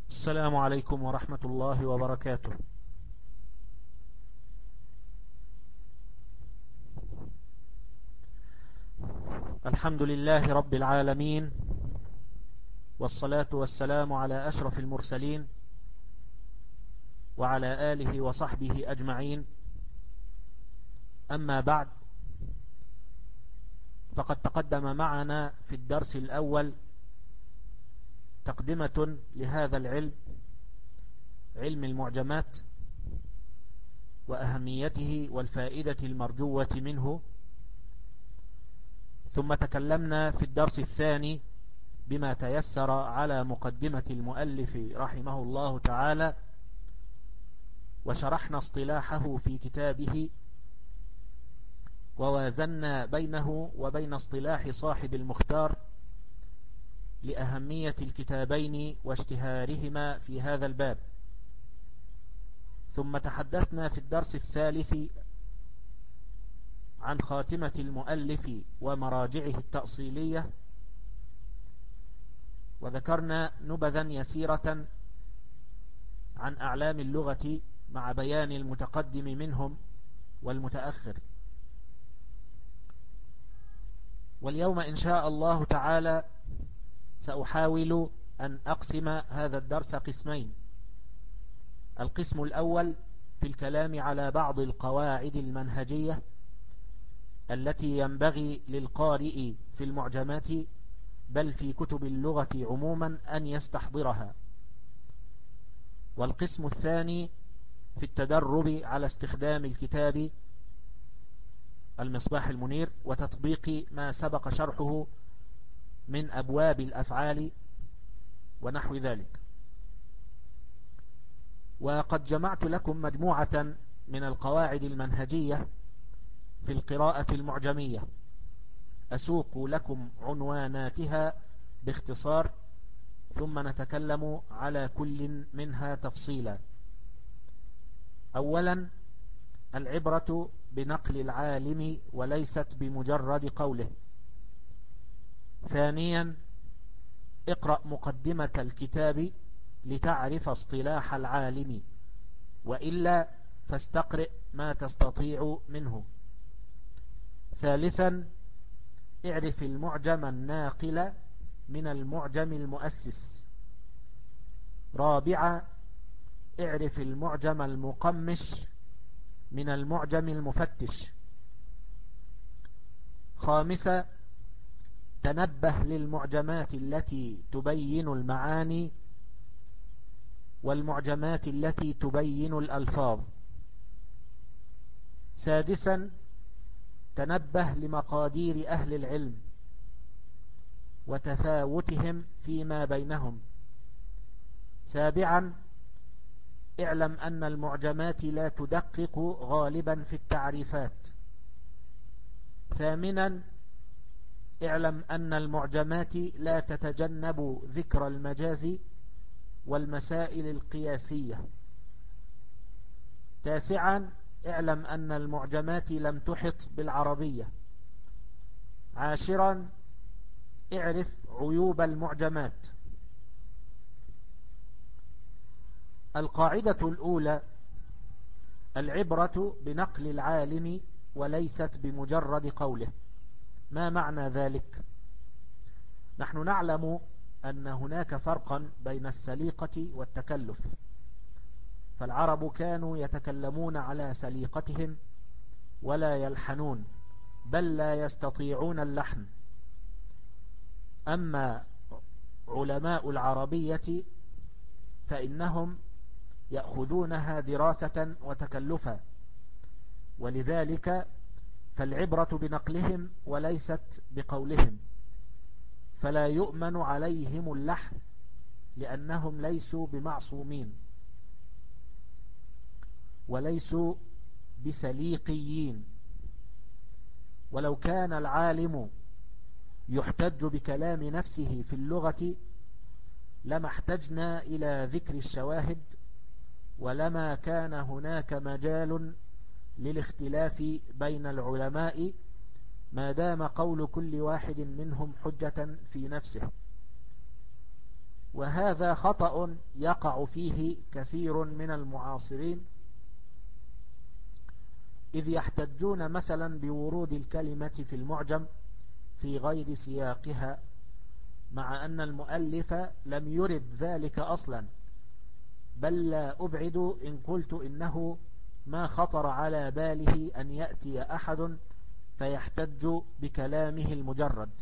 السلام عليكم ورحمة الله وبركاته. الحمد لله رب العالمين، والصلاة والسلام على أشرف المرسلين وعلى آله وصحبه أجمعين. أما بعد، فقد تقدم معنا في الدرس الأول تقدمة لهذا العلم، علم المعجمات، وأهميته والفائدة المرجوة منه. ثم تكلمنا في الدرس الثاني بما تيسر على مقدمة المؤلف رحمه الله تعالى، وشرحنا اصطلاحه في كتابه، ووازنا بينه وبين اصطلاح صاحب المختار لأهمية الكتابين واشتهارهما في هذا الباب. ثم تحدثنا في الدرس الثالث عن خاتمة المؤلف ومراجعه التأصيلية، وذكرنا نبذا يسيرة عن أعلام اللغة مع بيان المتقدم منهم والمتأخر. واليوم إن شاء الله تعالى سأحاول أن أقسم هذا الدرس قسمين. القسم الأول في الكلام على بعض القواعد المنهجية التي ينبغي للقارئ في المعجمات بل في كتب اللغة عموما أن يستحضرها. والقسم الثاني في التدرب على استخدام الكتاب المصباح المنير وتطبيق ما سبق شرحه من أبواب الأفعال ونحو ذلك. وقد جمعت لكم مجموعة من القواعد المنهجية في القراءة المعجمية، أسوق لكم عنواناتها باختصار، ثم نتكلم على كل منها تفصيلا. أولا، العبرة بنقل العالم وليست بمجرد قوله. ثانيا، اقرأ مقدمة الكتاب لتعرف اصطلاح العالم، وإلا فاستقرئ ما تستطيع منه. ثالثا، اعرف المعجم الناقل من المعجم المؤسس. رابعا، اعرف المعجم المقمش من المعجم المفتش. خامسا، تنبه للمعجمات التي تبين المعاني والمعجمات التي تبين الألفاظ. سادسا، تنبه لمقادير أهل العلم وتفاوتهم فيما بينهم. سابعا، اعلم أن المعجمات لا تدقق غالبا في التعريفات. ثامنا، اعلم أن المعجمات لا تتجنب ذكر المجاز والمسائل القياسية. تاسعا، اعلم أن المعجمات لم تحط بالعربية. عاشرا، اعرف عيوب المعجمات. القاعدة الأولى: العبرة بنقل العالم وليست بمجرد قوله. ما معنى ذلك؟ نحن نعلم أن هناك فرقا بين السليقة والتكلف، فالعرب كانوا يتكلمون على سليقتهم ولا يلحنون، بل لا يستطيعون اللحن. أما علماء العربية فإنهم يأخذونها دراسة وتكلفا، ولذلك فالعبرة بنقلهم وليست بقولهم، فلا يؤمن عليهم اللحن لأنهم ليسوا بمعصومين وليسوا بسليقيين. ولو كان العالم يحتج بكلام نفسه في اللغة لما احتجنا إلى ذكر الشواهد، ولما كان هناك مجال للاختلاف بين العلماء ما دام قول كل واحد منهم حجة في نفسه. وهذا خطأ يقع فيه كثير من المعاصرين، إذ يحتجون مثلا بورود الكلمة في المعجم في غير سياقها، مع أن المؤلف لم يرد ذلك أصلا، بل لا أبعد إن قلت إنه ما خطر على باله أن يأتي أحد فيحتج بكلامه المجرد.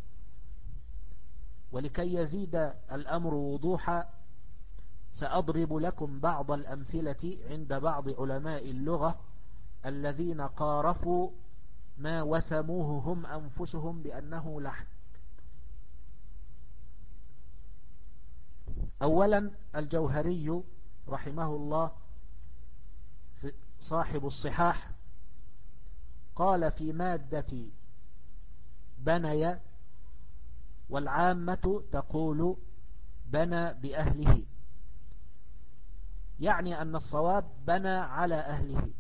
ولكي يزيد الأمر وضوحا سأضرب لكم بعض الأمثلة عند بعض علماء اللغة الذين قارفوا ما وسموه هم أنفسهم بأنه لحن. أولا الجوهري رحمه الله صاحب الصحاح قال في مادة بني: والعامة تقول بنى بأهله، يعني أن الصواب بنى على أهله،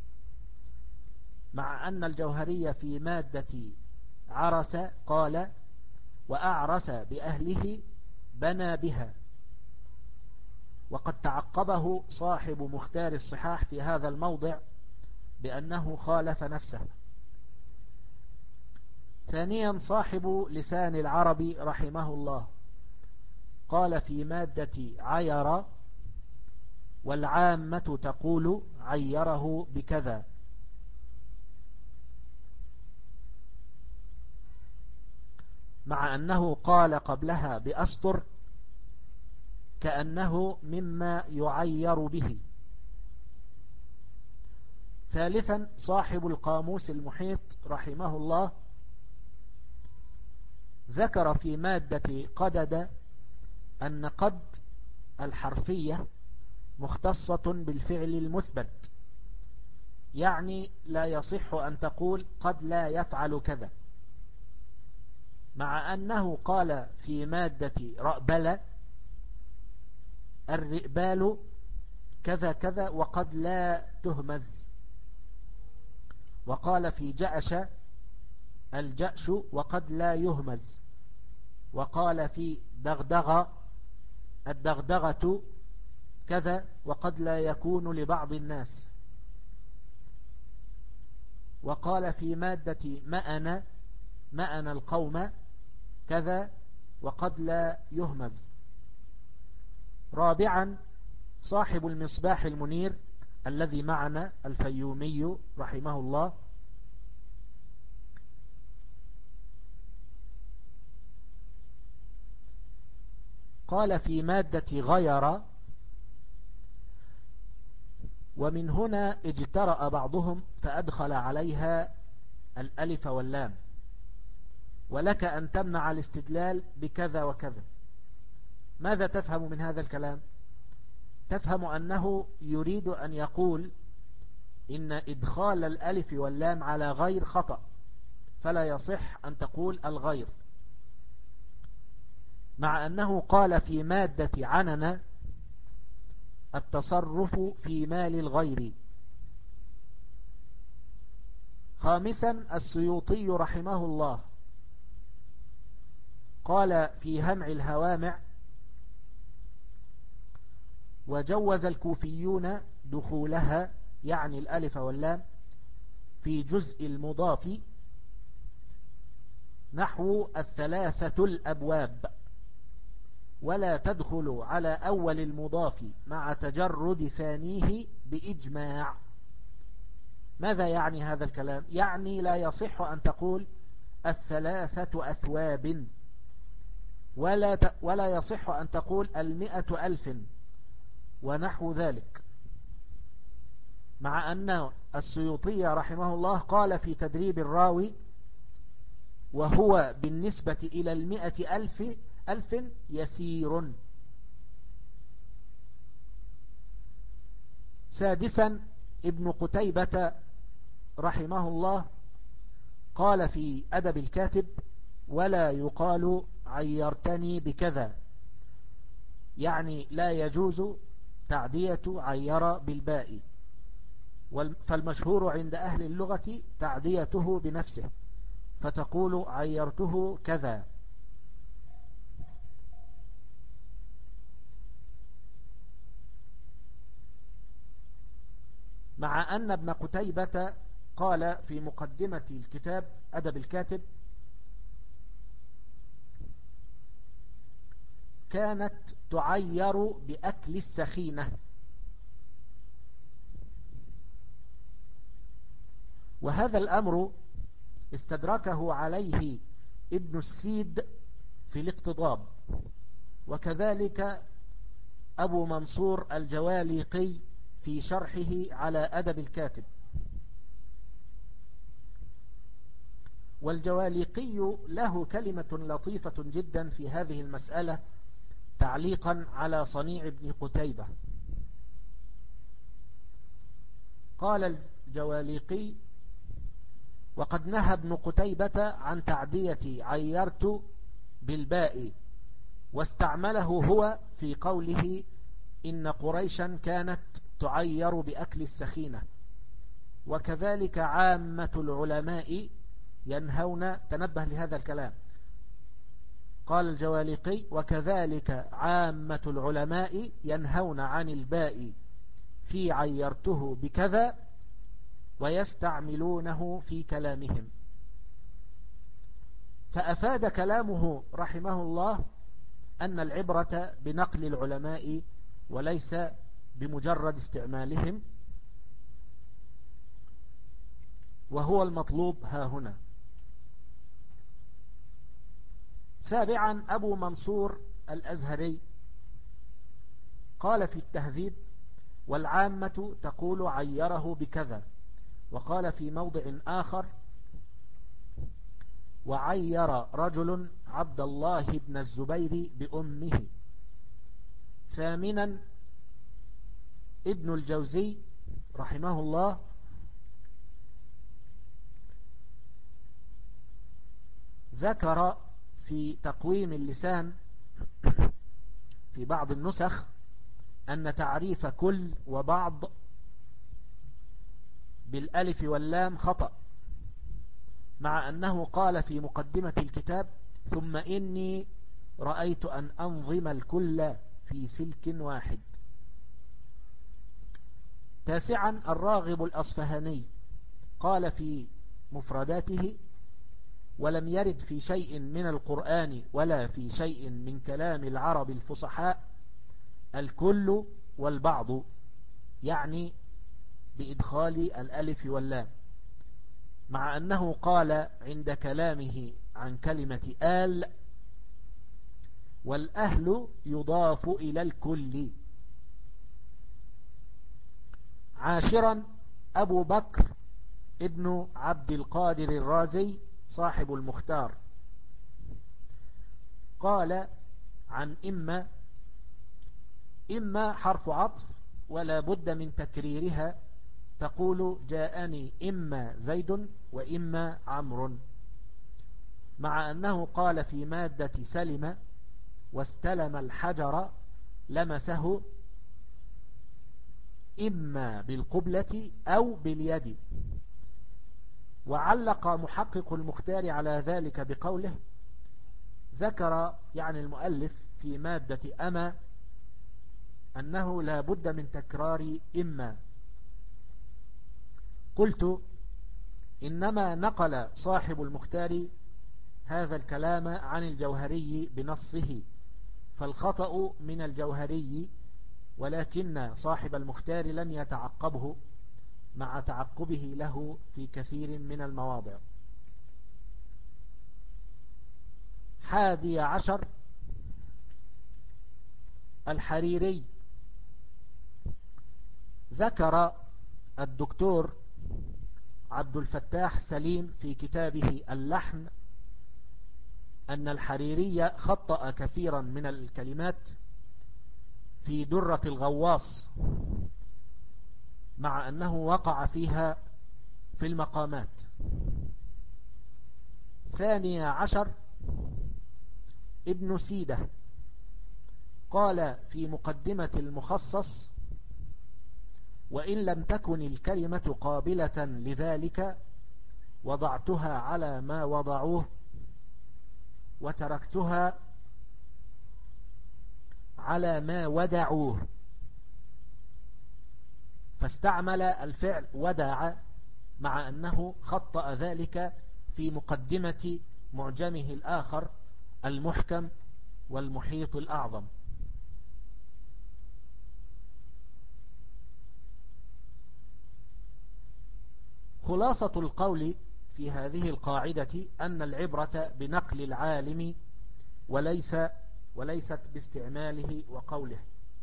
مع أن الجوهري في مادة عرس قال: وأعرس بأهله بنى بها. وقد تعقبه صاحب مختار الصحاح في هذا الموضع بأنه خالف نفسه. ثانيا صاحب لسان العرب رحمه الله قال في مادة عير: والعامة تقول عيره بكذا، مع أنه قال قبلها بأسطر كأنه مما يعير به. ثالثا صاحب القاموس المحيط رحمه الله ذكر في مادة قدد أن قد الحرفية مختصة بالفعل المثبت، يعني لا يصح أن تقول قد لا يفعل كذا، مع أنه قال في مادة رأبل: الرئبال كذا كذا وقد لا تهمز. وقال في جأش: الجأش وقد لا يهمز. وقال في دغدغ: الدغدغة كذا وقد لا يكون لبعض الناس. وقال في مادة مأن القوم كذا وقد لا يهمز. رابعا صاحب المصباح المنير الذي معنا الفيومي رحمه الله قال في مادة غير: ومن هنا اجترأ بعضهم فأدخل عليها الألف واللام، ولك أن تمنع الاستدلال بكذا وكذا. ماذا تفهم من هذا الكلام؟ تفهم أنه يريد أن يقول إن إدخال الألف واللام على غير خطأ، فلا يصح أن تقول الغير، مع أنه قال في مادة عنن: التصرف في مال الغير. خامسا السيوطي رحمه الله قال في همع الهوامع: وجوز الكوفيون دخولها، يعني الألف واللام، في جزء المضاف نحو 3 الأبواب، ولا تدخل على أول المضاف مع تجرد ثانيه بإجماع. ماذا يعني هذا الكلام؟ يعني لا يصح أن تقول 3 أثواب، ولا يصح أن تقول 100,000 ونحو ذلك، مع أن السيوطي رحمه الله قال في تدريب الراوي: وهو بالنسبة إلى 100,000 يسير. سادسا ابن قتيبة رحمه الله قال في أدب الكاتب: ولا يقال عيرتني بكذا، يعني لا يجوز تعدية عير بالباء، فالمشهور عند أهل اللغة تعديته بنفسه، فتقول عيرته كذا. مع أن ابن قتيبة قال في مقدمة الكتاب أدب الكاتب: كانت تعير بأكل السخينة. وهذا الأمر استدركه عليه ابن السيد في الاقتضاب، وكذلك أبو منصور الجواليقي في شرحه على أدب الكاتب. والجواليقي له كلمة لطيفة جدا في هذه المسألة تعليقا على صنيع ابن قتيبة. قال الجواليقي: وقد نهى ابن قتيبة عن تعدية عيرت بالباء، واستعمله هو في قوله إن قريشا كانت تعير بأكل السخينة. وكذلك عامة العلماء ينهون، تنبه لهذا الكلام، قال الجواليقي: وكذلك عامة العلماء ينهون عن الباء في عيرته بكذا، ويستعملونه في كلامهم. فأفاد كلامه رحمه الله أن العبرة بنقل العلماء وليس بمجرد استعمالهم، وهو المطلوب ها هنا. سابعا، أبو منصور الأزهري قال في التهذيب: والعامة تقول عيره بكذا. وقال في موضع آخر: وعير رجل عبد الله بن الزبير بأمه. ثامنا، ابن الجوزي رحمه الله ذكر في تقويم اللسان في بعض النسخ أن تعريف كل وبعض بالألف واللام خطأ، مع أنه قال في مقدمة الكتاب: ثم إني رأيت أن أنظم الكل في سلك واحد. تاسعا، الراغب الأصفهاني قال في مفرداته: ولم يرد في شيء من القرآن ولا في شيء من كلام العرب الفصحاء الكل والبعض، يعني بإدخال الألف واللام، مع أنه قال عند كلامه عن كلمة آل: والأهل يضاف إلى الكل. عاشرا، أبو بكر ابن عبد القادر الرازي صاحب المختار قال عن إما حرف عطف ولا بد من تكريرها، تقول: جاءني إما زيد وإما عمرو، مع أنه قال في مادة سلم: واستلم الحجر لمسه إما بالقبلة أو باليد. وعلق محقق المختار على ذلك بقوله: ذكر يعني المؤلف في مادة أما أنه لا بد من تكرار إما. قلت: إنما نقل صاحب المختار هذا الكلام عن الجوهري بنصه، فالخطأ من الجوهري، ولكن صاحب المختار لم يتعقبه مع تعقبه له في كثير من المواضع. 11، الحريري ذكر الدكتور عبد الفتاح سليم في كتابه اللحن أن الحريري خطأ كثيرا من الكلمات في درة الغواص، مع أنه وقع فيها في المقامات. 12، ابن سيدة قال في مقدمة المخصص: وإن لم تكن الكلمة قابلة لذلك وضعتها على ما وضعوه وتركتها على ما ودعوه. فاستعمل الفعل ودع، مع أنه خطأ ذلك في مقدمة معجمه الآخر المحكم والمحيط الأعظم. خلاصة القول في هذه القاعدة أن العبرة بنقل العالم وليست باستعماله وقوله.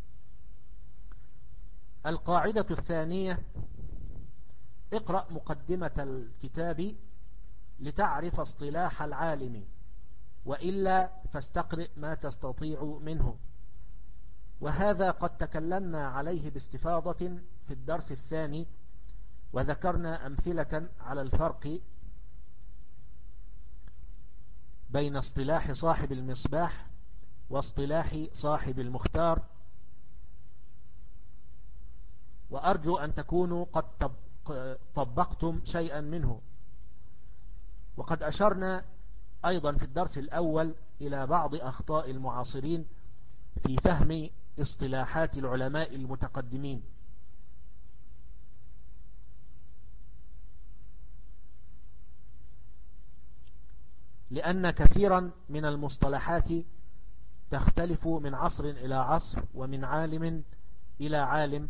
القاعدة الثانية: اقرأ مقدمة الكتاب لتعرف اصطلاح العالم، وإلا فاستقرئ ما تستطيع منه. وهذا قد تكلمنا عليه باستفاضة في الدرس الثاني، وذكرنا أمثلة على الفرق بين اصطلاح صاحب المصباح واصطلاح صاحب المختار، وأرجو أن تكونوا قد طبقتم شيئا منه. وقد أشرنا أيضا في الدرس الأول إلى بعض أخطاء المعاصرين في فهم اصطلاحات العلماء المتقدمين. لأن كثيرا من المصطلحات تختلف من عصر إلى عصر ومن عالم إلى عالم،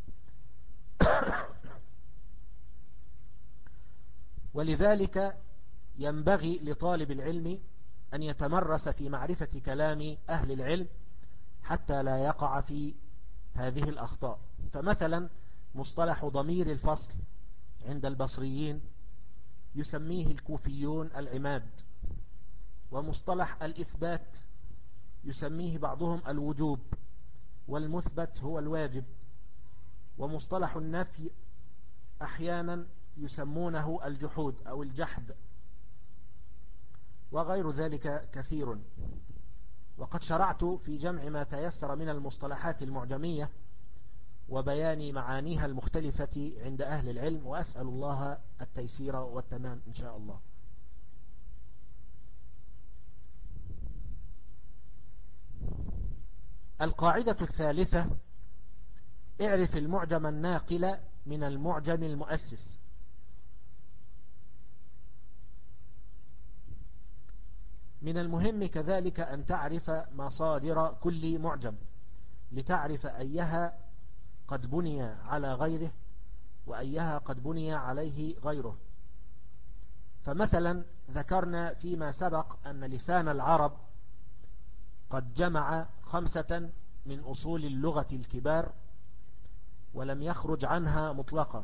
ولذلك ينبغي لطالب العلم أن يتمرس في معرفة كلام أهل العلم حتى لا يقع في هذه الأخطاء. فمثلا مصطلح ضمير الفصل عند البصريين يسميه الكوفيون العماد، ومصطلح الإثبات يسميه بعضهم الوجوب، والمثبت هو الواجب، ومصطلح النفي أحيانا يسمونه الجحود أو الجحد، وغير ذلك كثير. وقد شرعت في جمع ما تيسر من المصطلحات المعجمية وبيان معانيها المختلفة عند أهل العلم، وأسأل الله التيسير والتمام إن شاء الله. القاعدة الثالثة: اعرف المعجم الناقل من المعجم المؤسس. من المهم كذلك أن تعرف مصادر كل معجم لتعرف أيها قد بني على غيره وأيها قد بني عليه غيره. فمثلا ذكرنا فيما سبق أن لسان العرب قد جمع 5 من أصول اللغة الكبار ولم يخرج عنها مطلقا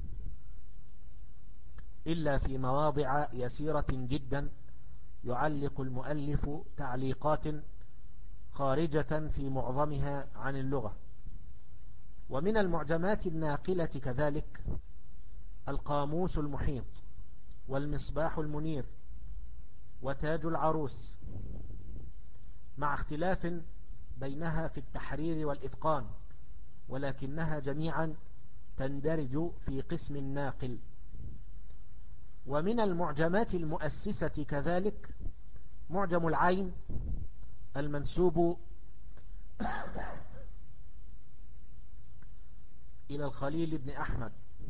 إلا في مواضع يسيرة جدا يعلق المؤلف تعليقات خارجة في معظمها عن اللغة. ومن المعجمات الناقلة كذلك القاموس المحيط والمصباح المنير وتاج العروس، مع اختلاف بينها في التحرير والإتقان، ولكنها جميعا تندرج في قسم الناقل. ومن المعجمات المؤسسة كذلك معجم العين المنسوب إلى الخليل بن أحمد،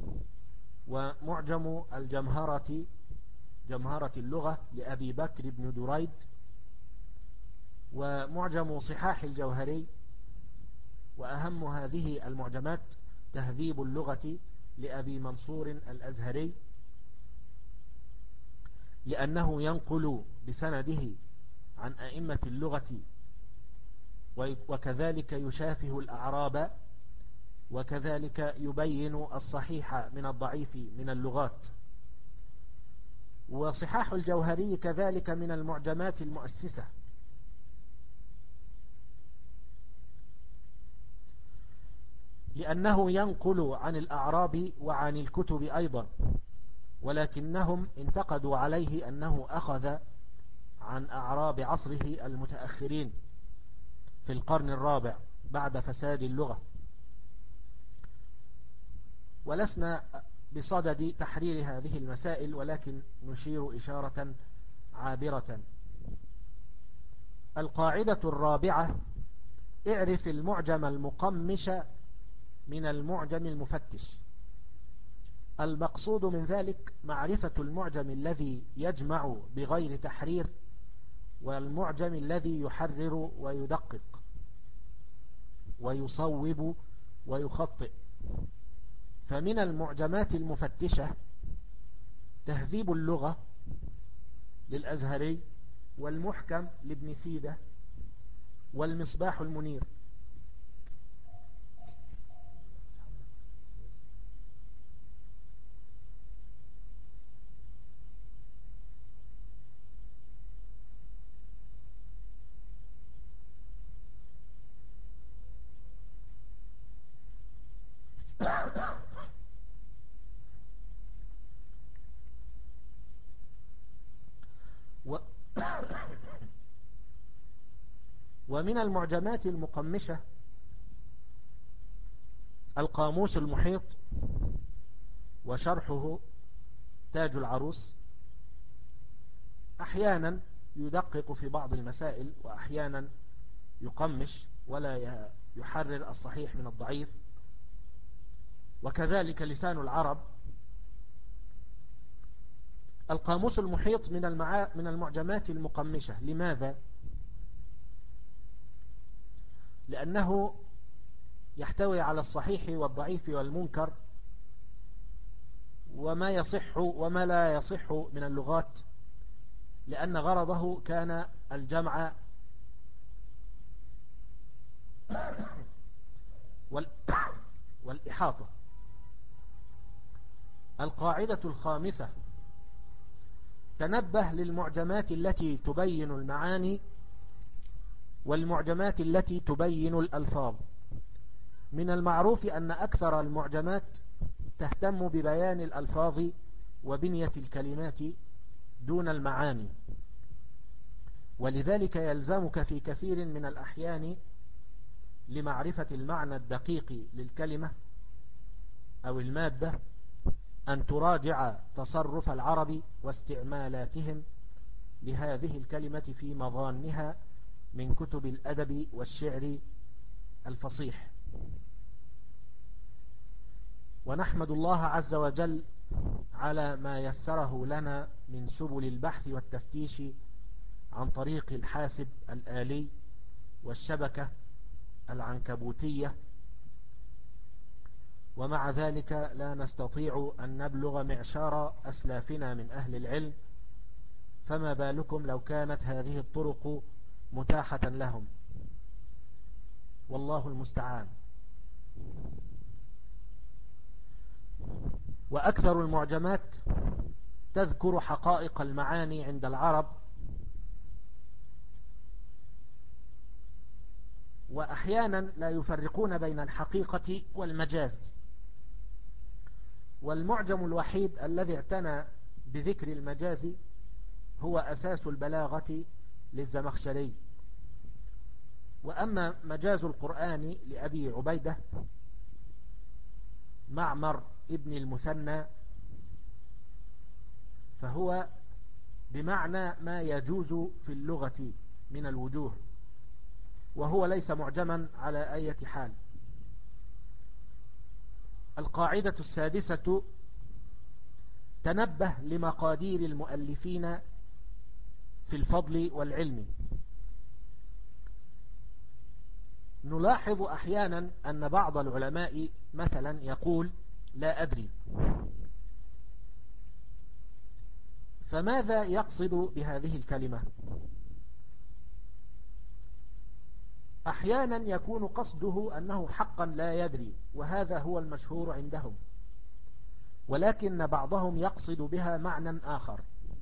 ومعجم الجمهرة جمهرة اللغة لأبي بكر بن دريد، ومعجم صحاح الجوهري، وأهم هذه المعجمات تهذيب اللغة لأبي منصور الأزهري، لأنه ينقل بسنده عن أئمة اللغة، وكذلك يشافه الأعراب، وكذلك يبين الصحيح من الضعيف من اللغات. وصحاح الجوهري كذلك من المعجمات المؤسسة، لأنه ينقل عن الأعراب وعن الكتب أيضا، ولكنهم انتقدوا عليه أنه أخذ عن أعراب عصره المتأخرين في القرن الرابع بعد فساد اللغة. ولسنا بصدد تحرير هذه المسائل، ولكن نشير إشارة عابرة. القاعدة الرابعة: اعرف المعجم المقمش من المعجم المفتش. المقصود من ذلك معرفة المعجم الذي يجمع بغير تحرير، والمعجم الذي يحرر ويدقق ويصوب ويخطئ. فمن المعجمات المفتشة تهذيب اللغة للأزهري، والمحكم لابن سيدة، والمصباح المنير. و ومن المعجمات المقمشة القاموس المحيط وشرحه تاج العروس. أحيانا يدقق في بعض المسائل، وأحيانا يقمش ولا يحرر الصحيح من الضعيف. وكذلك لسان العرب. القاموس المحيط من المعجمات المقمشة. لماذا؟ لأنه يحتوي على الصحيح والضعيف والمنكر وما يصح وما لا يصح من اللغات، لأن غرضه كان الجمع والإحاطة. القاعدة الخامسة: تنبه للمعجمات التي تبين المعاني والمعجمات التي تبين الألفاظ. من المعروف أن أكثر المعجمات تهتم ببيان الألفاظ وبنية الكلمات دون المعاني، ولذلك يلزمك في كثير من الأحيان لمعرفة المعنى الدقيق للكلمة أو المادة أن تراجع تصرف العرب واستعمالاتهم لهذه الكلمة في مظانها من كتب الأدب والشعر الفصيح. ونحمد الله عز وجل على ما يسره لنا من سبل البحث والتفتيش عن طريق الحاسب الآلي والشبكة العنكبوتية، ومع ذلك لا نستطيع أن نبلغ معشار أسلافنا من أهل العلم، فما بالكم لو كانت هذه الطرق متاحة لهم؟ والله المستعان. وأكثر المعجمات تذكر حقائق المعاني عند العرب، وأحيانا لا يفرقون بين الحقيقة والمجاز. والمعجم الوحيد الذي اعتنى بذكر المجاز هو أساس البلاغة للزمخشري. وأما مجاز القرآن لأبي عبيدة معمر ابن المثنى فهو بمعنى ما يجوز في اللغة من الوجوه، وهو ليس معجما على أي حال. القاعدة السادسة: تنبه لمقادير المؤلفين في الفضل والعلم. نلاحظ أحيانا أن بعض العلماء مثلا يقول لا أدري، فماذا يقصد بهذه الكلمة؟ أحيانا يكون قصده أنه حقا لا يدري، وهذا هو المشهور عندهم، ولكن بعضهم يقصد بها معنى آخر.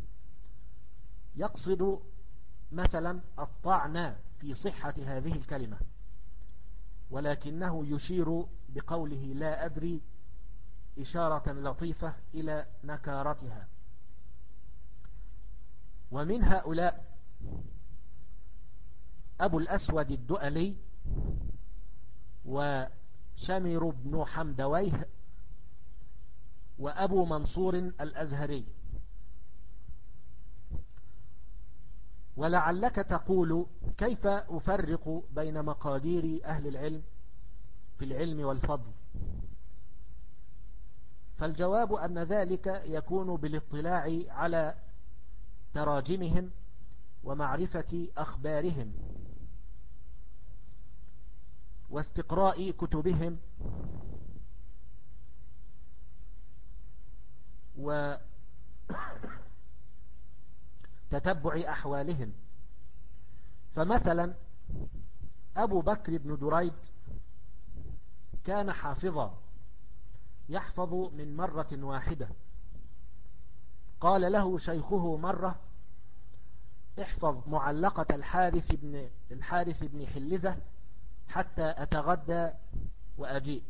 يقصد مثلا الطعن في صحة هذه الكلمة، ولكنه يشير بقوله لا أدري إشارة لطيفة إلى نكارتها. ومن هؤلاء أبو الأسود الدؤلي وشمر بن حمدويه وأبو منصور الأزهري. ولعلك تقول كيف أفرق بين مقادير أهل العلم في في العلم والفضل؟ فالجواب أن ذلك يكون بالاطلاع على تراجمهم ومعرفة أخبارهم واستقراء كتبهم وتتبع أحوالهم. فمثلا أبو بكر بن دريد كان حافظا يحفظ من مرة واحدة. قال له شيخه مرة: احفظ معلقة الحارث بن حلزة حتى أتغدى وأجيء.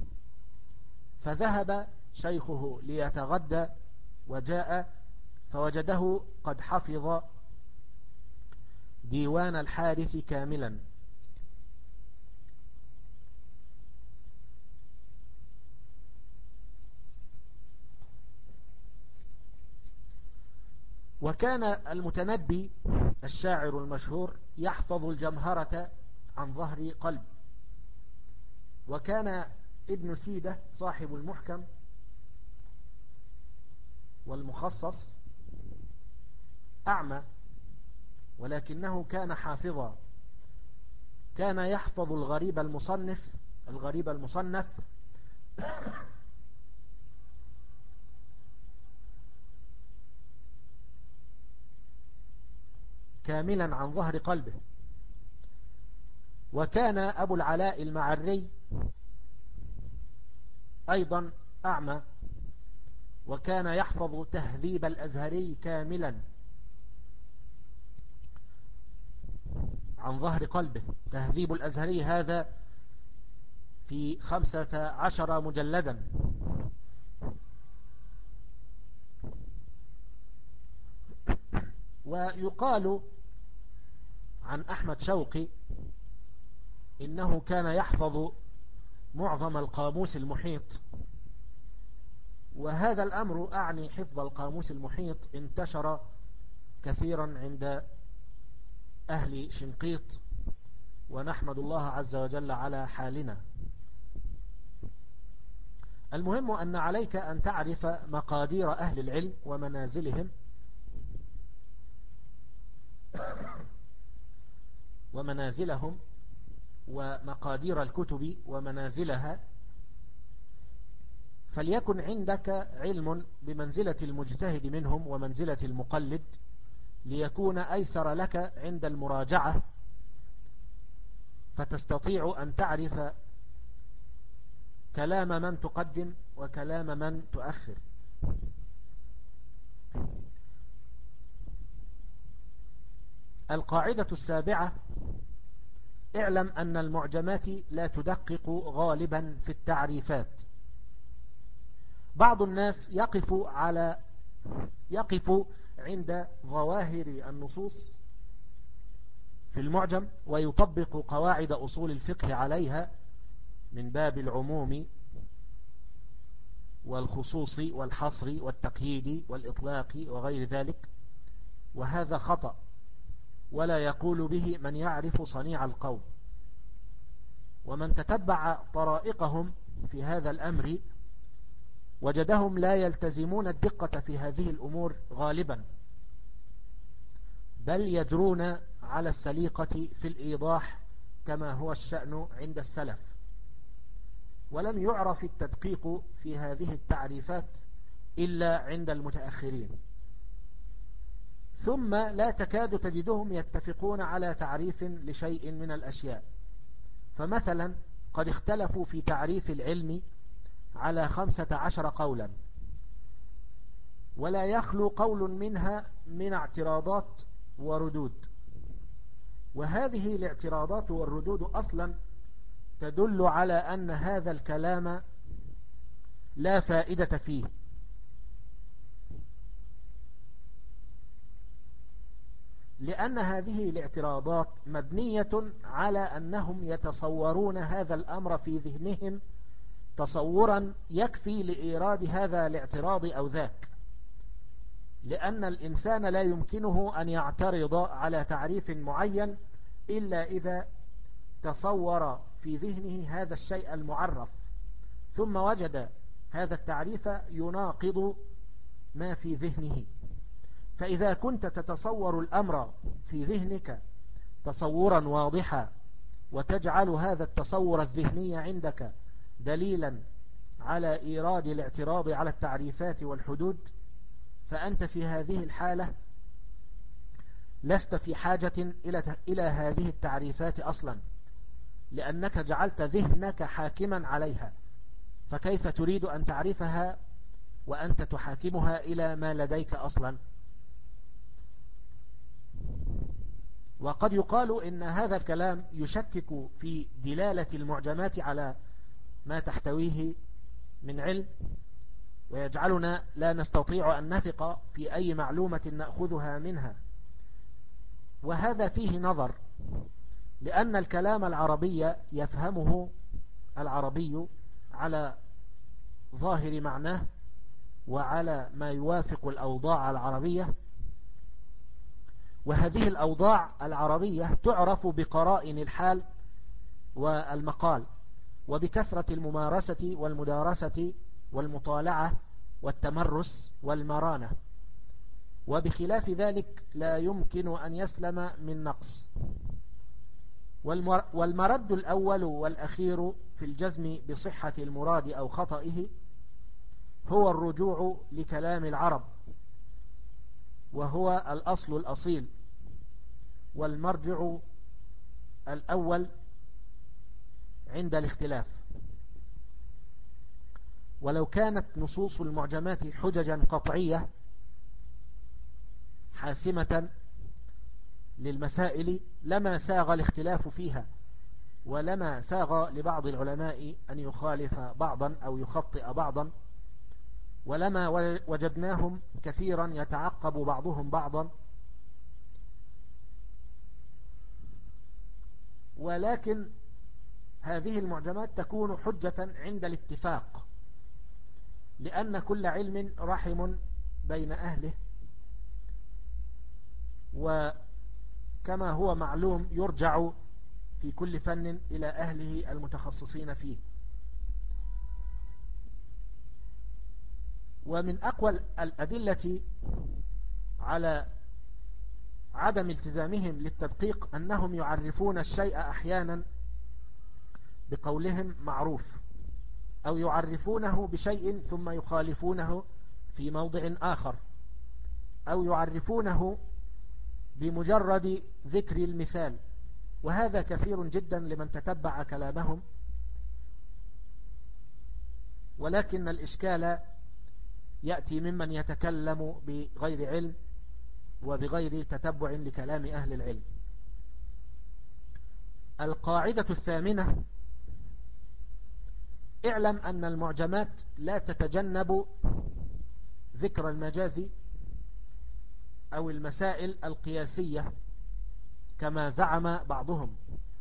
فذهب شيخه ليتغدى وجاء فوجده قد حفظ ديوان الحارث كاملا. وكان المتنبي الشاعر المشهور يحفظ الجمهرة عن ظهر قلب. وكان ابن سيدة صاحب المحكم والمخصص أعمى، ولكنه كان حافظا، كان يحفظ الغريب المصنف كاملا عن ظهر قلبه. وكان أبو العلاء المعري أيضا أعمى، وكان يحفظ تهذيب الأزهري كاملا عن ظهر قلبه. تهذيب الأزهري هذا في 15 مجلدا. ويقال عن أحمد شوقي إنه كان يحفظ معظم القاموس المحيط. وهذا الأمر أعني حفظ القاموس المحيط انتشر كثيرا عند أهل شنقيط، ونحمد الله عز وجل على حالنا. المهم أن عليك أن تعرف مقادير أهل العلم ومنازلهم ومنازلهم ومقادير الكتب ومنازلها، فليكن عندك علم بمنزلة المجتهد منهم ومنزلة المقلد، ليكون أيسر لك عند المراجعة، فتستطيع أن تعرف كلام من تقدم وكلام من تؤخر. القاعدة السابعة: اعلم أن المعجمات لا تدقق غالبا في التعريفات. بعض الناس يقف عند ظواهر النصوص في المعجم ويطبق قواعد أصول الفقه عليها من باب العموم والخصوص والحصر والتقييد والإطلاق وغير ذلك، وهذا خطأ، ولا يقول به من يعرف صنيع القوم. ومن تتبع طرائقهم في هذا الأمر وجدهم لا يلتزمون الدقة في هذه الأمور غالبا، بل يجرون على السليقة في الإيضاح كما هو الشأن عند السلف. ولم يعرف التدقيق في هذه التعريفات إلا عند المتأخرين، ثم لا تكاد تجدهم يتفقون على تعريف لشيء من الأشياء. فمثلا قد اختلفوا في تعريف العلم على 15 قولا، ولا يخلو قول منها من اعتراضات وردود. وهذه الاعتراضات والردود أصلا تدل على أن هذا الكلام لا فائدة فيه، لأن هذه الاعتراضات مبنية على أنهم يتصورون هذا الأمر في ذهنهم تصورا يكفي لإيراد هذا الاعتراض أو ذاك، لأن الإنسان لا يمكنه أن يعترض على تعريف معين إلا إذا تصور في ذهنه هذا الشيء المعرف، ثم وجد هذا التعريف يناقض ما في ذهنه. فإذا كنت تتصور الأمر في ذهنك تصورا واضحا، وتجعل هذا التصور الذهني عندك دليلا على إيراد الاعتراض على التعريفات والحدود، فأنت في هذه الحالة لست في حاجة إلى هذه التعريفات أصلا، لأنك جعلت ذهنك حاكما عليها، فكيف تريد أن تعرفها وأنت تحاكمها إلى ما لديك أصلا؟ وقد يقال إن هذا الكلام يشكك في دلالة المعجمات على ما تحتويه من علم، ويجعلنا لا نستطيع أن نثق في أي معلومة نأخذها منها. وهذا فيه نظر، لأن الكلام العربي يفهمه العربي على ظاهر معناه وعلى ما يوافق الأوضاع العربية، وهذه الأوضاع العربية تعرف بقرائن الحال والمقال، وبكثرة الممارسة والمدارسة والمطالعة والتمرس والمرانة، وبخلاف ذلك لا يمكن أن يسلم من نقص. والمرد الأول والأخير في الجزم بصحة المراد أو خطئه هو الرجوع لكلام العرب، وهو الأصل الأصيل، والمرجع الأول عند الاختلاف. ولو كانت نصوص المعجمات حججا قطعية حاسمة للمسائل لما ساغ الاختلاف فيها، ولما ساغ لبعض العلماء أن يخالف بعضا أو يخطئ بعضا، ولما وجدناهم كثيرا يتعقب بعضهم بعضا. ولكن هذه المعجمات تكون حجة عند الاتفاق، لأن كل علم رحم بين أهله، وكما هو معلوم يرجع في كل فن إلى أهله المتخصصين فيه. ومن أقوى الأدلة على عدم التزامهم للتدقيق أنهم يعرفون الشيء أحيانا بقولهم معروف، أو يعرفونه بشيء ثم يخالفونه في موضع آخر، أو يعرفونه بمجرد ذكر المثال، وهذا كثير جدا لمن تتبع كلامهم. ولكن الإشكال يأتي ممن يتكلم بغير علم وبغير تتبع لكلام أهل العلم. القاعدة الثامنة: اعلم أن المعجمات لا تتجنب ذكر المجاز أو المسائل القياسية كما زعم بعضهم.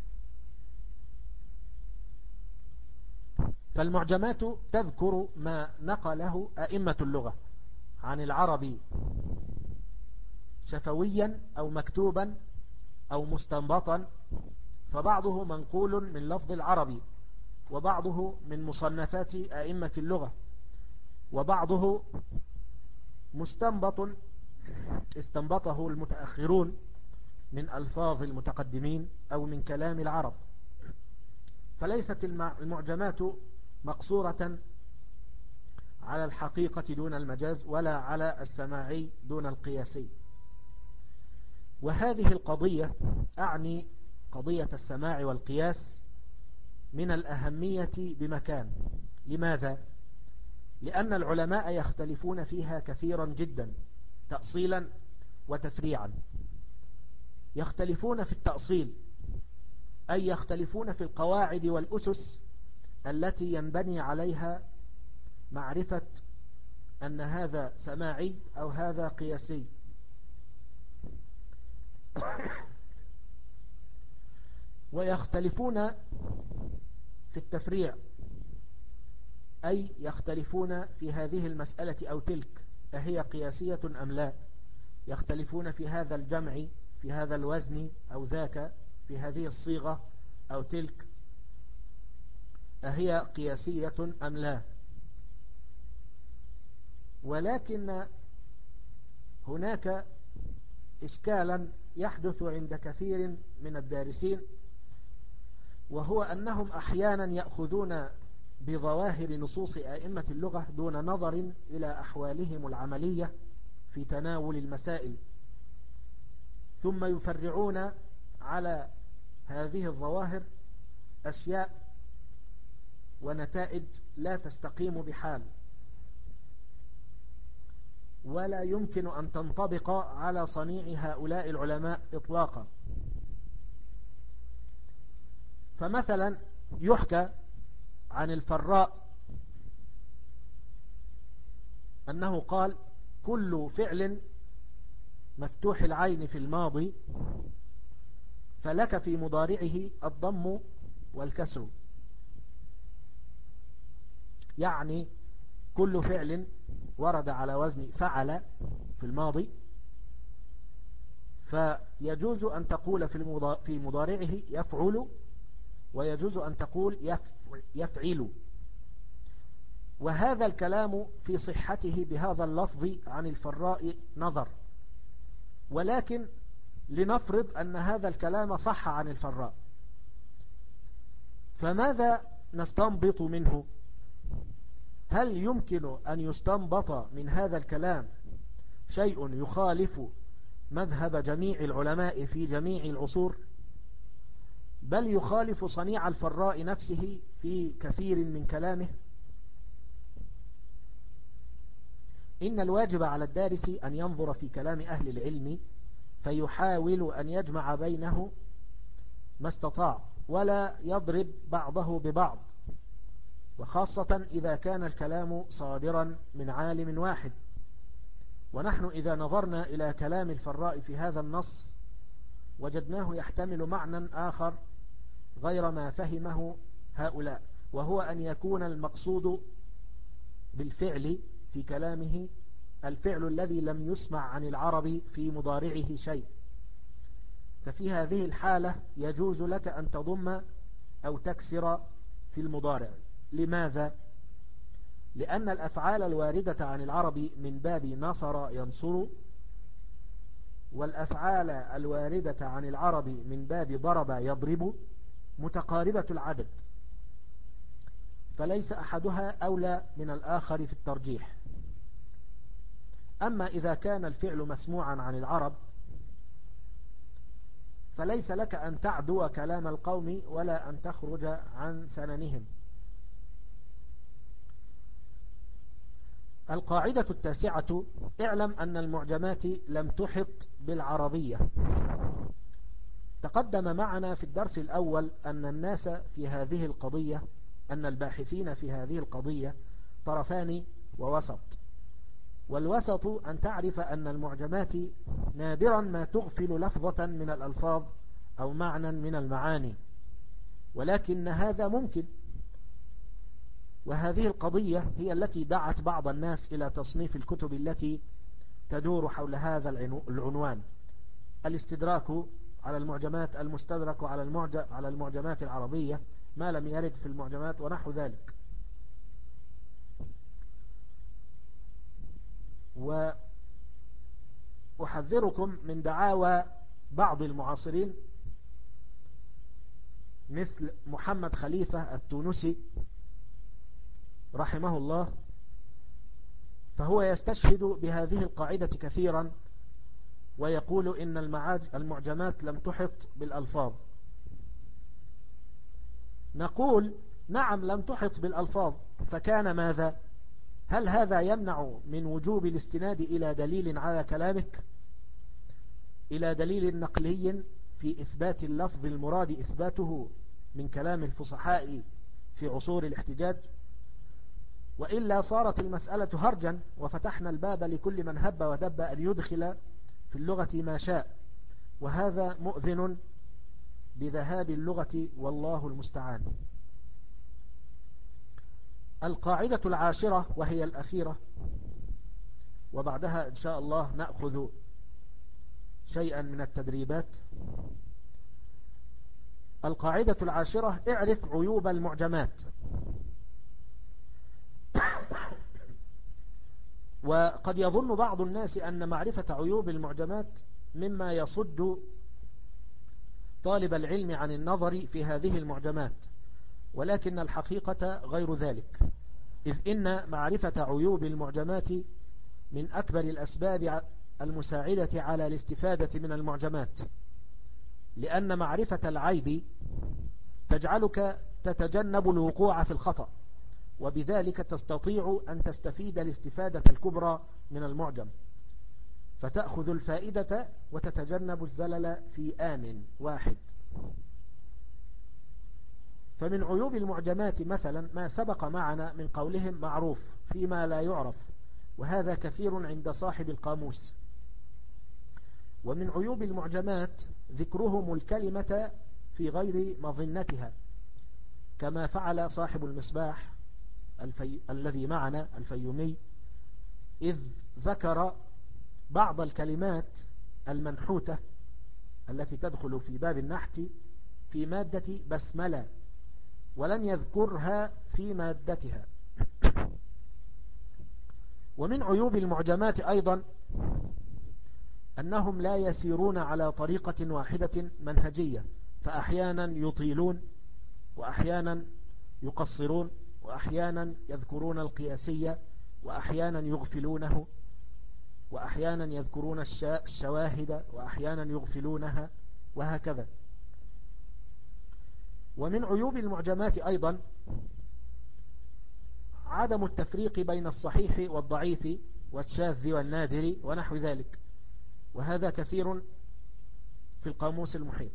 فالمعجمات تذكر ما نقله أئمة اللغة عن العرب شفويا أو مكتوبا أو مستنبطا، فبعضه منقول من لفظ العربي، وبعضه من مصنفات أئمة اللغة، وبعضه مستنبط استنبطه المتأخرون من ألفاظ المتقدمين أو من كلام العرب. فليست المعجمات مقصورة على الحقيقة دون المجاز، ولا على السماعي دون القياسي. وهذه القضية، أعني قضية السماع والقياس، من الأهمية بمكان. لماذا؟ لأن العلماء يختلفون فيها كثيرا جدا تأصيلا وتفريعا. يختلفون في التأصيل، أي يختلفون في القواعد والأسس التي ينبني عليها معرفة أن هذا سماعي أو هذا قياسي. ويختلفون في التفريع، أي يختلفون في هذه المسألة أو تلك، أهي قياسية أم لا. يختلفون في هذا الجمع، في هذا الوزن أو ذاك، في هذه الصيغة أو تلك. أهي قياسية أم لا؟ ولكن هناك إشكالا يحدث عند كثير من الدارسين، وهو أنهم أحيانا يأخذون بظواهر نصوص أئمة اللغة دون نظر إلى أحوالهم العملية في تناول المسائل، ثم يفرعون على هذه الظواهر أشياء ونتائج لا تستقيم بحال، ولا يمكن أن تنطبق على صنيع هؤلاء العلماء إطلاقا. فمثلا يحكى عن الفراء أنه قال: كل فعل مفتوح العين في الماضي فلك في مضارعه الضم والكسر. يعني كل فعل ورد على وزن فعل في الماضي فيجوز أن تقول في مضارعه يفعل، ويجوز أن تقول يفعل. وهذا الكلام في صحته بهذا اللفظ عن الفراء نظر، ولكن لنفرض أن هذا الكلام صح عن الفراء، فماذا نستنبط منه؟ هل يمكن أن يستنبط من هذا الكلام شيء يخالف مذهب جميع العلماء في جميع العصور، بل يخالف صنيع الفراء نفسه في كثير من كلامه؟ إن الواجب على الدارس أن ينظر في كلام أهل العلم فيحاول أن يجمع بينه ما استطاع، ولا يضرب بعضه ببعض، وخاصة إذا كان الكلام صادرا من عالم واحد. ونحن إذا نظرنا إلى كلام الفراء في هذا النص وجدناه يحتمل معنى آخر غير ما فهمه هؤلاء، وهو أن يكون المقصود بالفعل في كلامه الفعل الذي لم يسمع عن العرب في مضارعه شيء. ففي هذه الحالة يجوز لك أن تضم أو تكسر في المضارع. لماذا؟ لأن الأفعال الواردة عن العرب من باب نصر ينصر، والأفعال الواردة عن العرب من باب ضرب يضرب متقاربة العدد، فليس أحدها أولى من الآخر في الترجيح. أما إذا كان الفعل مسموعا عن العرب فليس لك أن تعدو كلام القوم ولا أن تخرج عن سننهم. القاعدة التاسعة: اعلم أن المعجمات لم تحط بالعربية. تقدم معنا في الدرس الأول أن الناس في هذه القضية، أن الباحثين في هذه القضية طرفان ووسط. والوسط أن تعرف أن المعجمات نادرا ما تغفل لفظة من الألفاظ أو معنى من المعاني، ولكن هذا ممكن. وهذه القضية هي التي دعت بعض الناس إلى تصنيف الكتب التي تدور حول هذا العنوان: الاستدراك على المعجمات، المستدرك على المعجمات العربية، ما لم يرد في المعجمات، ونحو ذلك. وأحذركم من دعاوى بعض المعاصرين مثل محمد خليفة التونسي رحمه الله، فهو يستشهد بهذه القاعدة كثيرا ويقول إن المعجمات لم تحط بالألفاظ. نقول نعم لم تحط بالألفاظ، فكان ماذا؟ هل هذا يمنع من وجوب الاستناد إلى دليل على كلامك، إلى دليل نقلي في إثبات اللفظ المراد إثباته من كلام الفصحاء في عصور الاحتجاج؟ وإلا صارت المسألة هرجا، وفتحنا الباب لكل من هب ودب أن يدخل في اللغة ما شاء، وهذا مؤذن بذهاب اللغة، والله المستعان. القاعدة العاشرة وهي الأخيرة، وبعدها إن شاء الله نأخذ شيئا من التدريبات: القاعدة العاشرة: اعرف عيوب المعجمات. وقد يظن بعض الناس أن معرفة عيوب المعجمات مما يصد طالب العلم عن النظر في هذه المعجمات، ولكن الحقيقة غير ذلك، إذ إن معرفة عيوب المعجمات من أكبر الأسباب المساعدة على الاستفادة من المعجمات، لأن معرفة العيب تجعلك تتجنب الوقوع في الخطأ، وبذلك تستطيع أن تستفيد الاستفادة الكبرى من المعجم، فتأخذ الفائدة وتتجنب الزلل في آن واحد. فمن عيوب المعجمات مثلا ما سبق معنا من قولهم معروف فيما لا يعرف، وهذا كثير عند صاحب القاموس. ومن عيوب المعجمات ذكرهم الكلمة في غير مظنتها، كما فعل صاحب المصباح الذي معنا الفيومي، إذ ذكر بعض الكلمات المنحوتة التي تدخل في باب النحت في مادة بسملة، ولم يذكرها في مادتها. ومن عيوب المعجمات أيضا أنهم لا يسيرون على طريقة واحدة منهجية، فأحيانا يطيلون وأحيانا يقصرون وأحيانا يذكرون القياسية وأحيانا يغفلونه وأحيانا يذكرون الشواهد وأحيانا يغفلونها وهكذا. ومن عيوب المعجمات أيضا عدم التفريق بين الصحيح والضعيف والشاذ والنادر ونحو ذلك، وهذا كثير في القاموس المحيط.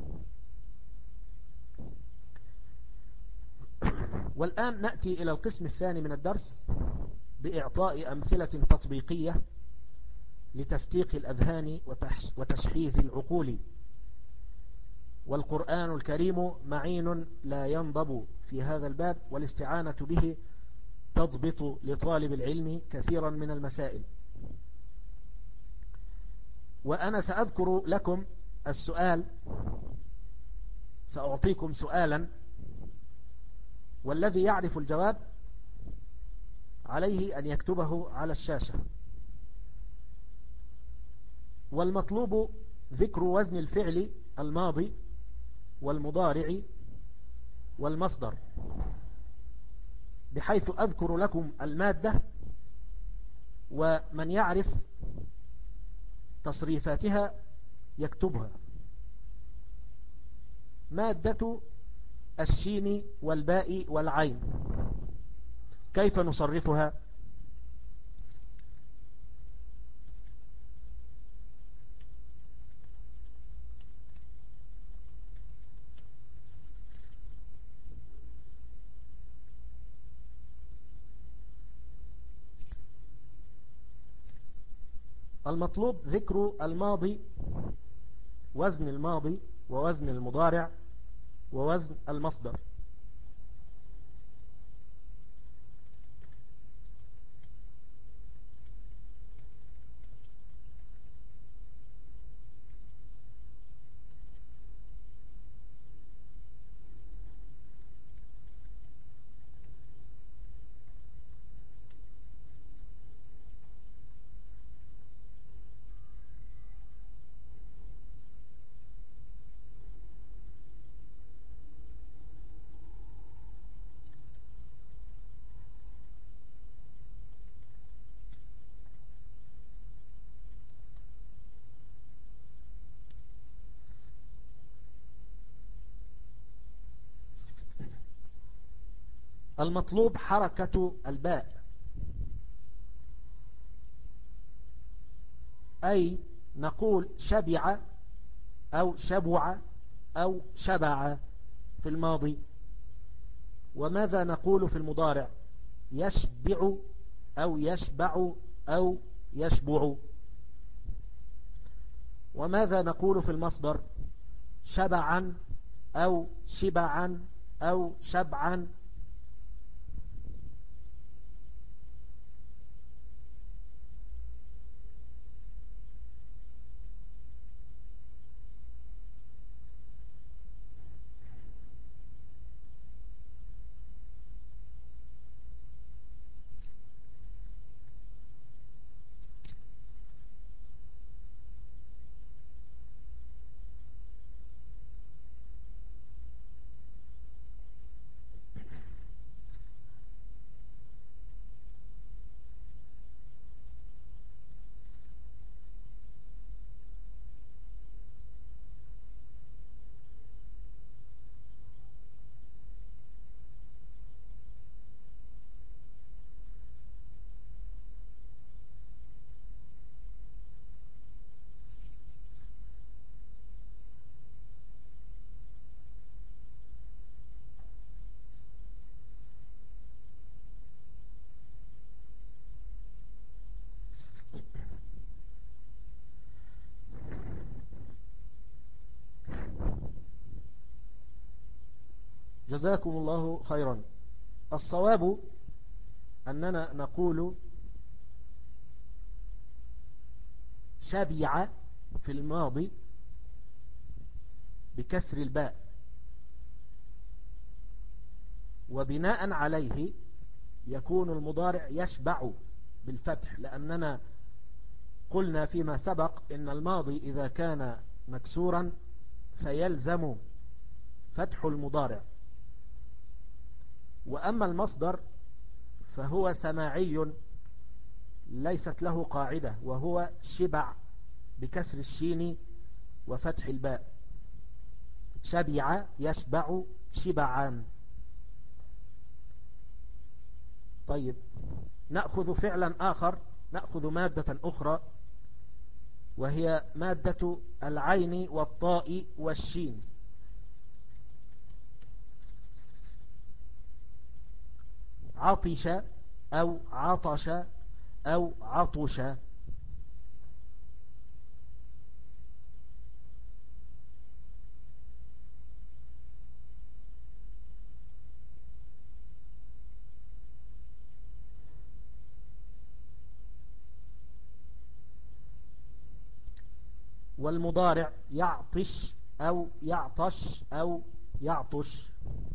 والآن نأتي إلى القسم الثاني من الدرس بإعطاء أمثلة تطبيقية لتفتيق الأذهان وتشحيذ العقول. والقرآن الكريم معين لا ينضب في هذا الباب، والاستعانة به تضبط لطالب العلم كثيرا من المسائل. وأنا سأذكر لكم السؤال، سأعطيكم سؤالا، والذي يعرف الجواب عليه أن يكتبه على الشاشة. والمطلوب ذكر وزن الفعل الماضي والمضارع والمصدر، بحيث أذكر لكم المادة، ومن يعرف تصريفاتها يكتبها. مادة الشين والباء والعين كيف نصرفها؟ المطلوب ذكر الماضي، وزن الماضي ووزن المضارع ووزن المصدر. المطلوب حركة الباء، أي نقول شبع أو شبع أو شبع في الماضي. وماذا نقول في المضارع؟ يشبع أو يشبع أو يشبع. وماذا نقول في المصدر؟ شبعا أو شبعا أو شبعا. جزاكم الله خيرا. الصواب أننا نقول شبع في الماضي بكسر الباء، وبناء عليه يكون المضارع يشبع بالفتح، لأننا قلنا فيما سبق إن الماضي إذا كان مكسورا فيلزم فتح المضارع. وأما المصدر فهو سماعي ليست له قاعدة، وهو شبع بكسر الشين وفتح الباء. شبع يشبع شبعان. طيب، نأخذ فعلا آخر، نأخذ مادة أخرى، وهي مادة العين والطاء والشين. عطش أو عطش أو عطش. والمضارع يعطش أو يعطش أو يعطش.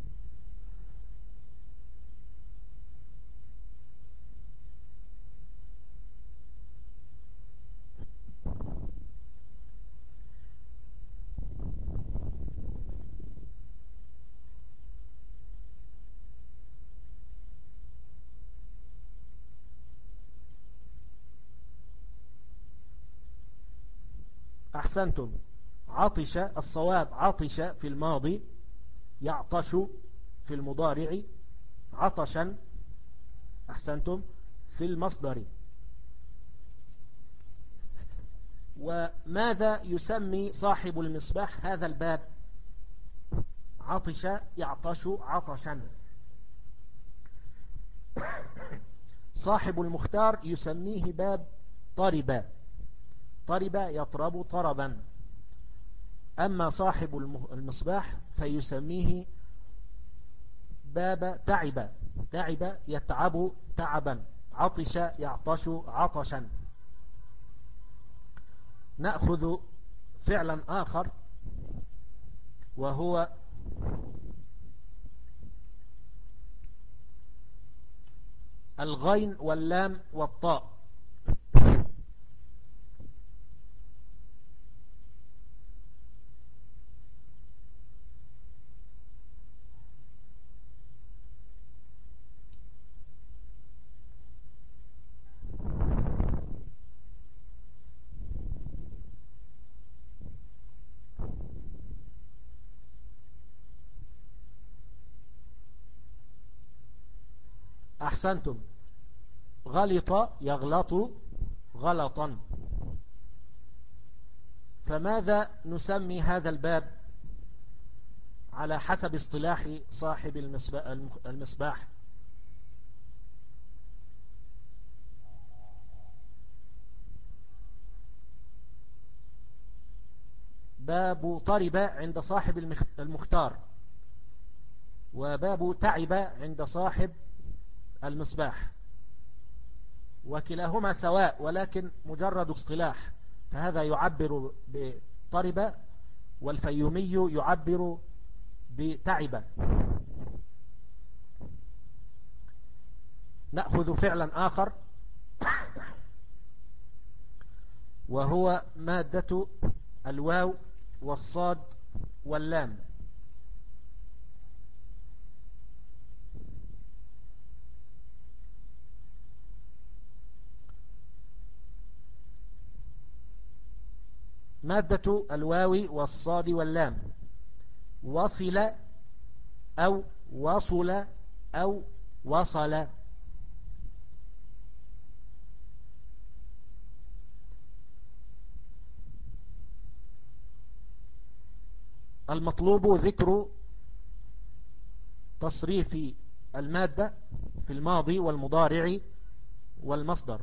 أحسنتم. عطش، الصواب عطش في الماضي، يعطش في المضارع، عطشا أحسنتم في المصدر. وماذا يسمي صاحب المصباح هذا الباب؟ عطش يعطش عطشا. صاحب المختار يسميه باب طرب، طرب يطرب طربا. أما صاحب المصباح فيسميه باب تعب، تعب يتعب تعبا. عطش يعطش عطشا. نأخذ فعلا آخر، وهو الغين واللام والطاء. أحسنتم. غلط يغلط غلطا. فماذا نسمي هذا الباب على حسب اصطلاح صاحب المصباح؟ باب طرب عند صاحب المختار، وباب تعب عند صاحب المصباح، وكلاهما سواء ولكن مجرد اصطلاح. فهذا يعبر بطرب، والفيومي يعبر بتعب. نأخذ فعلا آخر، وهو مادة الواو والصاد واللام. مادة الواو والصاد واللام. وصل أو وصل أو وصل. المطلوب ذكر تصريف المادة في الماضي والمضارع والمصدر.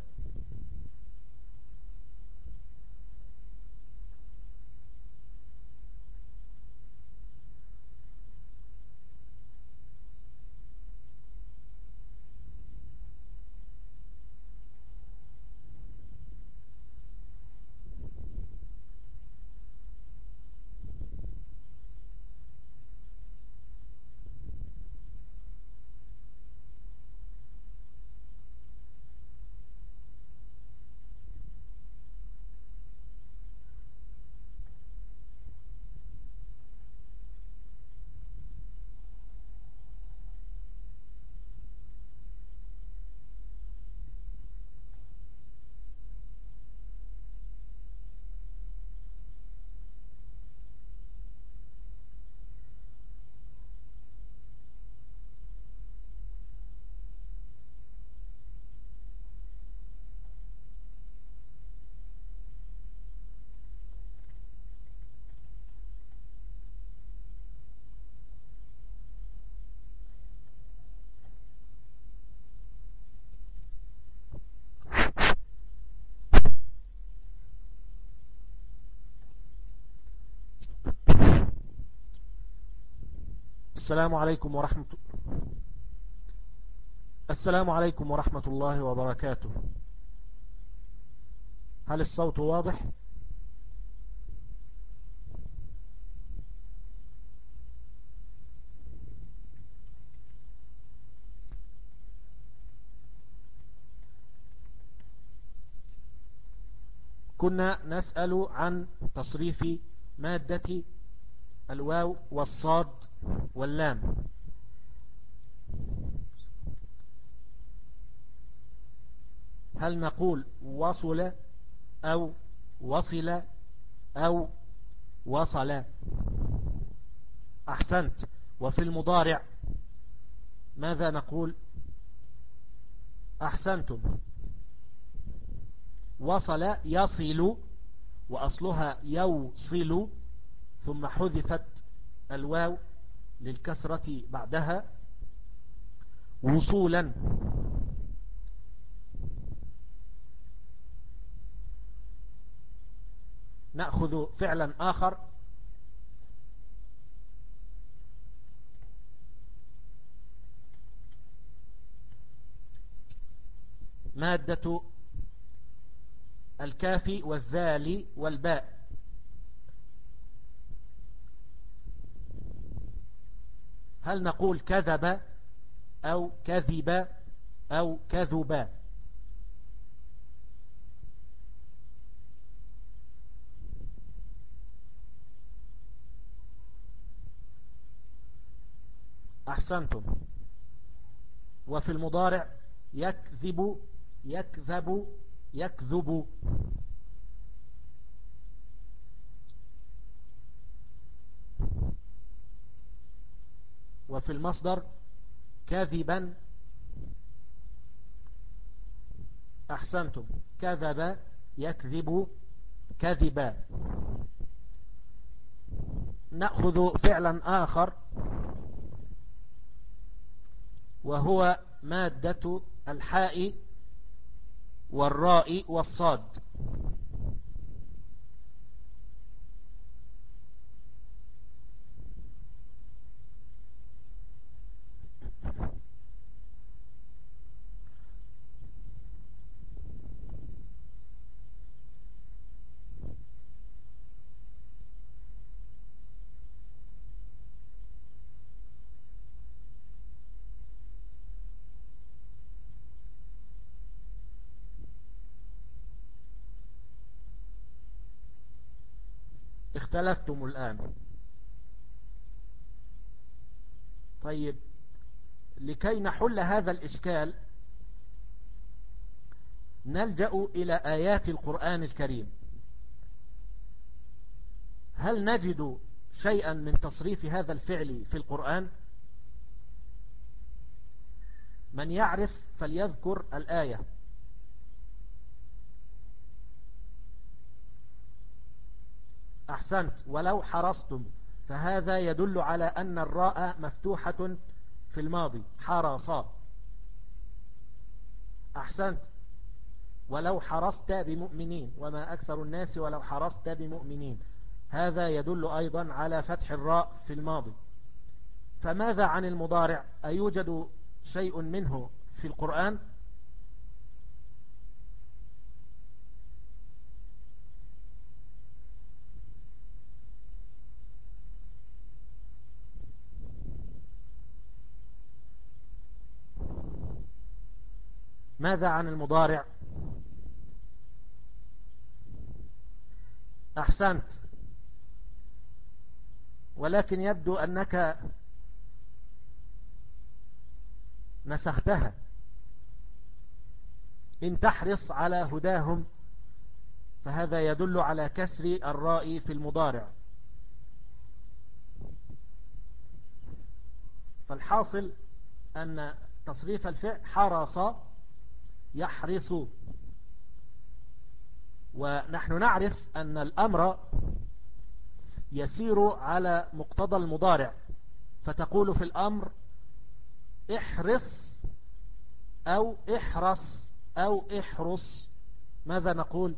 السلام عليكم السلام عليكم ورحمة الله وبركاته. هل الصوت واضح؟ كنا نسأل عن تصريف مادة الواو والصاد واللام. هل نقول وصل أو وصل أو وصل؟ أحسنت. وفي المضارع ماذا نقول؟ أحسنتم. وصل يصل، وأصلها يوصل، ثم حذفت الواو للكسرة بعدها وصولا. نأخذ فعلا آخر. مادة الكاف والذال والباء. هل نقول كذب أو كذب أو كذب؟ أحسنتم. وفي المضارع يكذب يكذب يكذب. وفي المصدر كذبا. أحسنتم. كذب يكذب كذبا. نأخذ فعلا آخر، وهو مادة الحاء والراء والصاد. اختلفتم الآن. طيب، لكي نحل هذا الإشكال نلجأ إلى آيات القرآن الكريم. هل نجد شيئا من تصريف هذا الفعل في القرآن؟ من يعرف فليذكر الآية. أحسنت. ولو حرصتم، فهذا يدل على أن الراء مفتوحة في الماضي. حرصا. أحسنت. ولو حرصت بمؤمنين، وما أكثر الناس ولو حرصت بمؤمنين، هذا يدل أيضا على فتح الراء في الماضي. فماذا عن المضارع؟ أيوجد شيء منه في القرآن؟ ماذا عن المضارع؟ أحسنت. ولكن يبدو أنك نسختها. إن تحرص على هداهم فهذا يدل على كسر الراء في المضارع. فالحاصل أن تصريف الفعل حرص يحرص. ونحن نعرف أن الأمر يسير على مقتضى المضارع، فتقول في الأمر احرص أو احرص أو احرص. ماذا نقول؟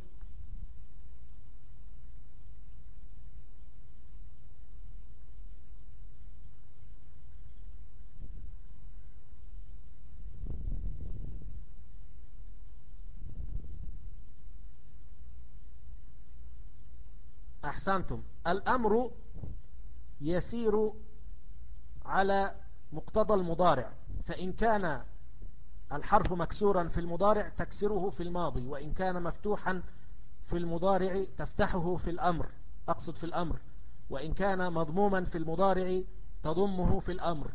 أحسنتم. الأمر يسير على مقتضى المضارع، فإن كان الحرف مكسورا في المضارع تكسره في الماضي، وإن كان مفتوحا في المضارع تفتحه في الأمر، أقصد في الأمر، وإن كان مضموما في المضارع تضمه في الأمر.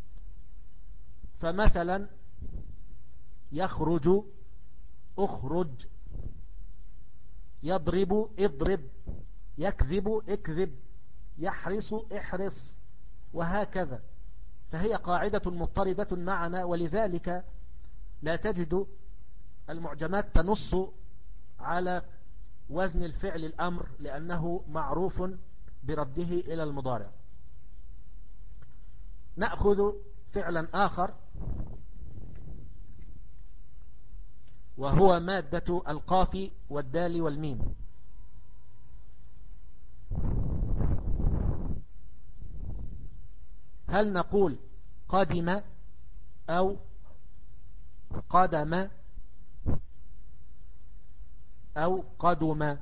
فمثلا يخرج أخرج، يضرب اضرب، يكذب اكذب، يحرس احرس، وهكذا. فهي قاعدة مضطردة معنا، ولذلك لا تجد المعجمات تنص على وزن الفعل الأمر، لأنه معروف برده إلى المضارع. نأخذ فعلا آخر، وهو مادة القاف والدال والميم. هل نقول قدم أو قدم أو قدم؟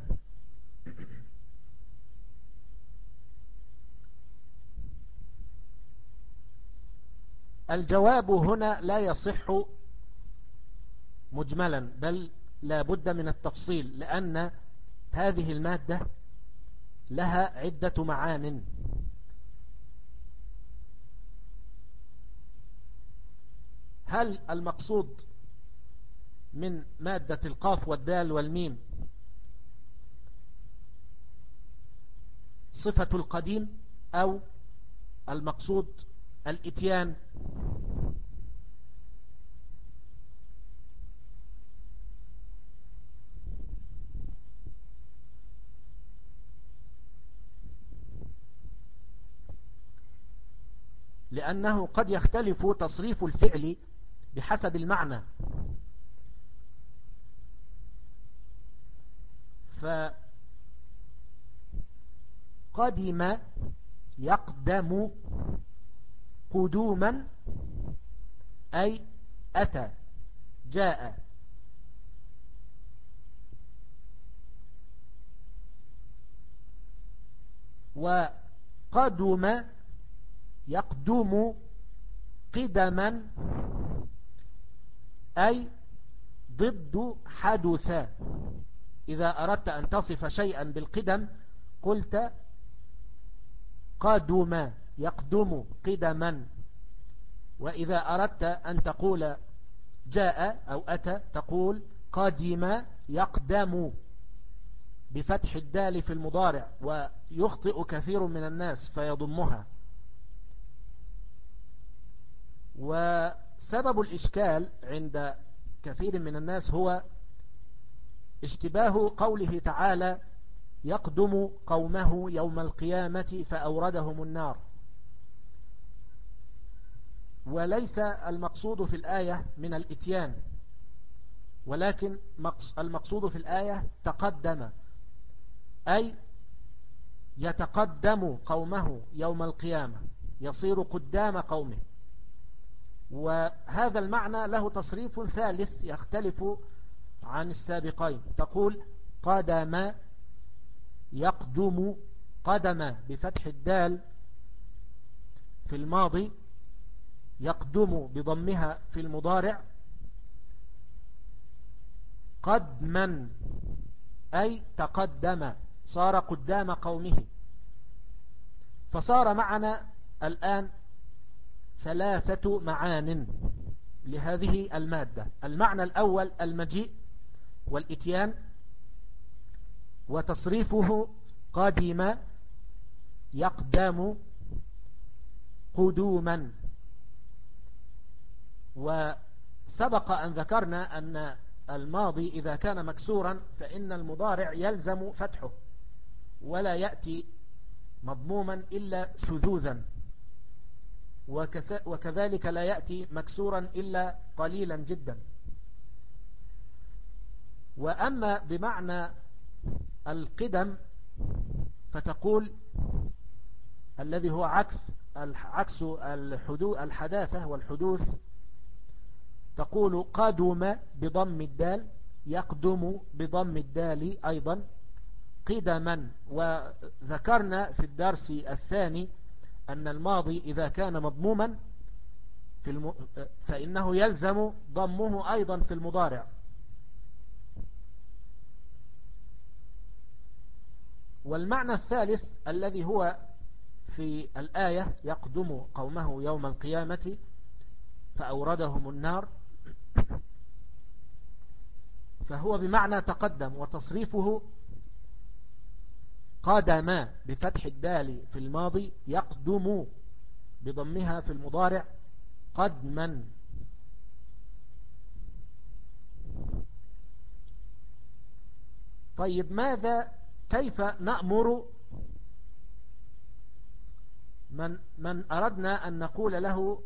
الجواب هنا لا يصح مجملا، بل لا بد من التفصيل، لأن هذه المادة لها عدة معان. هل المقصود من مادة القاف والدال والميم صفة القديم، أو المقصود الإتيان؟ لأنه قد يختلف تصريف الفعل بحسب المعنى. فقدم يقدم قدوما، أي أتى جاء. وقدم يقدم قدما، أي ضد حدث. إذا أردت أن تصف شيئا بالقدم قلت قدم يقدم قدما، وإذا أردت أن تقول جاء أو أتى تقول قدم يقدم بفتح الدال في المضارع، ويخطئ كثير من الناس فيضمها. وسبب الإشكال عند كثير من الناس هو اشتباه قوله تعالى يقدم قومه يوم القيامة فأوردهم النار. وليس المقصود في الآية من الإتيان، ولكن المقصود في الآية تقدم، أي يتقدم قومه يوم القيامة، يصير قدام قومه. وهذا المعنى له تصريف ثالث يختلف عن السابقين، تقول قدم يقدم، قدم بفتح الدال في الماضي، يقدم بضمها في المضارع، قدما أي تقدم، صار قدام قومه. فصار معنا الآن ثلاثة معان لهذه المادة. المعنى الأول المجيء والإتيان، وتصريفه قدم يقدم قدوما. وسبق أن ذكرنا أن الماضي إذا كان مكسورا فإن المضارع يلزم فتحه، ولا يأتي مضموما إلا شذوذا، وكذلك لا يأتي مكسورا إلا قليلا جدا. وأما بمعنى القدم فتقول الذي هو عكس الحداثة والحدوث، تقول قدم بضم الدال، يقدم بضم الدال أيضا، قدما. وذكرنا في الدرس الثاني أن الماضي إذا كان مضموما فإنه يلزم ضمه أيضا في المضارع. والمعنى الثالث الذي هو في الآية يقدم قومه يوم القيامة فأوردهم النار، فهو بمعنى تقدم، وتصريفه قدم بفتح الدال في الماضي، يقدم بضمها في المضارع قدما. طيب كيف نأمر من أردنا أن نقول له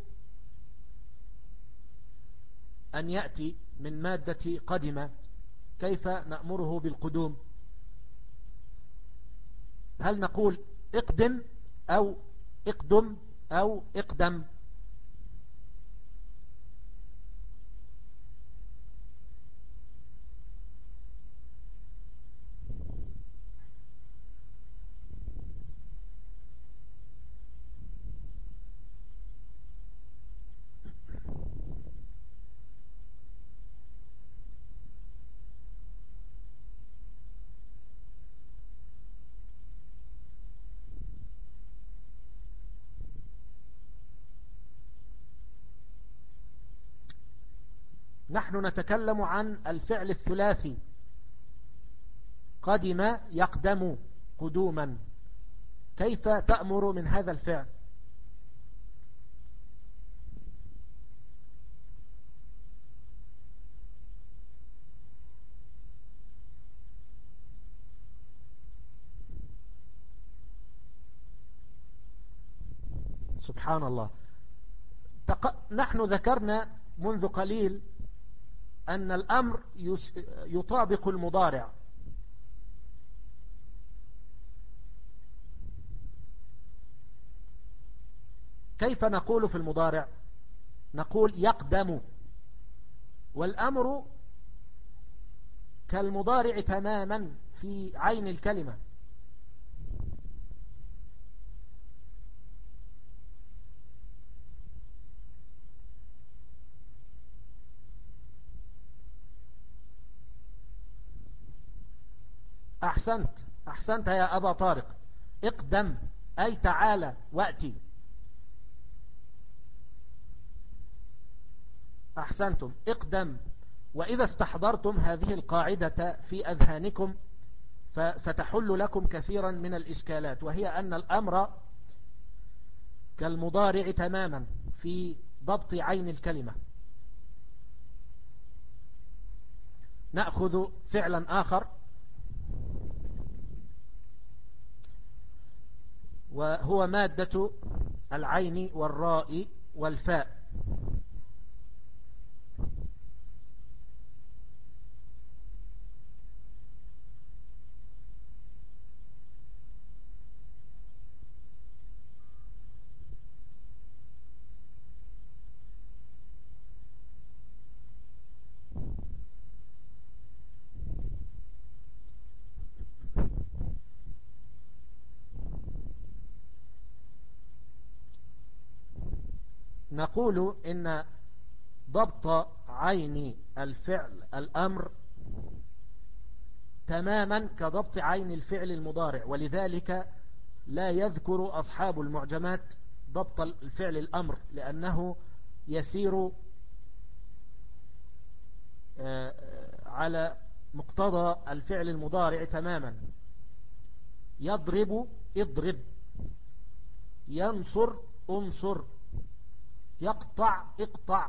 أن يأتي من مادة قدم؟ كيف نأمره بالقدوم؟ هل نقول اقدم أو اقدم أو اقدم؟ نحن نتكلم عن الفعل الثلاثي، قدم يقدم قدوما. كيف تأمر من هذا الفعل؟ سبحان الله. نحن ذكرنا منذ قليل أن الأمر يطابق المضارع. كيف نقول في المضارع؟ نقول يقدم، والأمر كالمضارع تماما في عين الكلمة. أحسنت يا أبا طارق. اقدم أي تعالى وأتي. أحسنتم، اقدم. وإذا استحضرتم هذه القاعدة في أذهانكم فستحل لكم كثيرا من الإشكالات، وهي أن الأمر كالمضارع تماما في ضبط عين الكلمة. نأخذ فعلا آخر، وهو مادة العين والراء والفاء. نقول إن ضبط عين الفعل الأمر تماما كضبط عين الفعل المضارع، ولذلك لا يذكر أصحاب المعجمات ضبط الفعل الأمر، لأنه يسير على مقتضى الفعل المضارع تماما. يضرب اضرب، ينصر انصر، يقطع اقطع.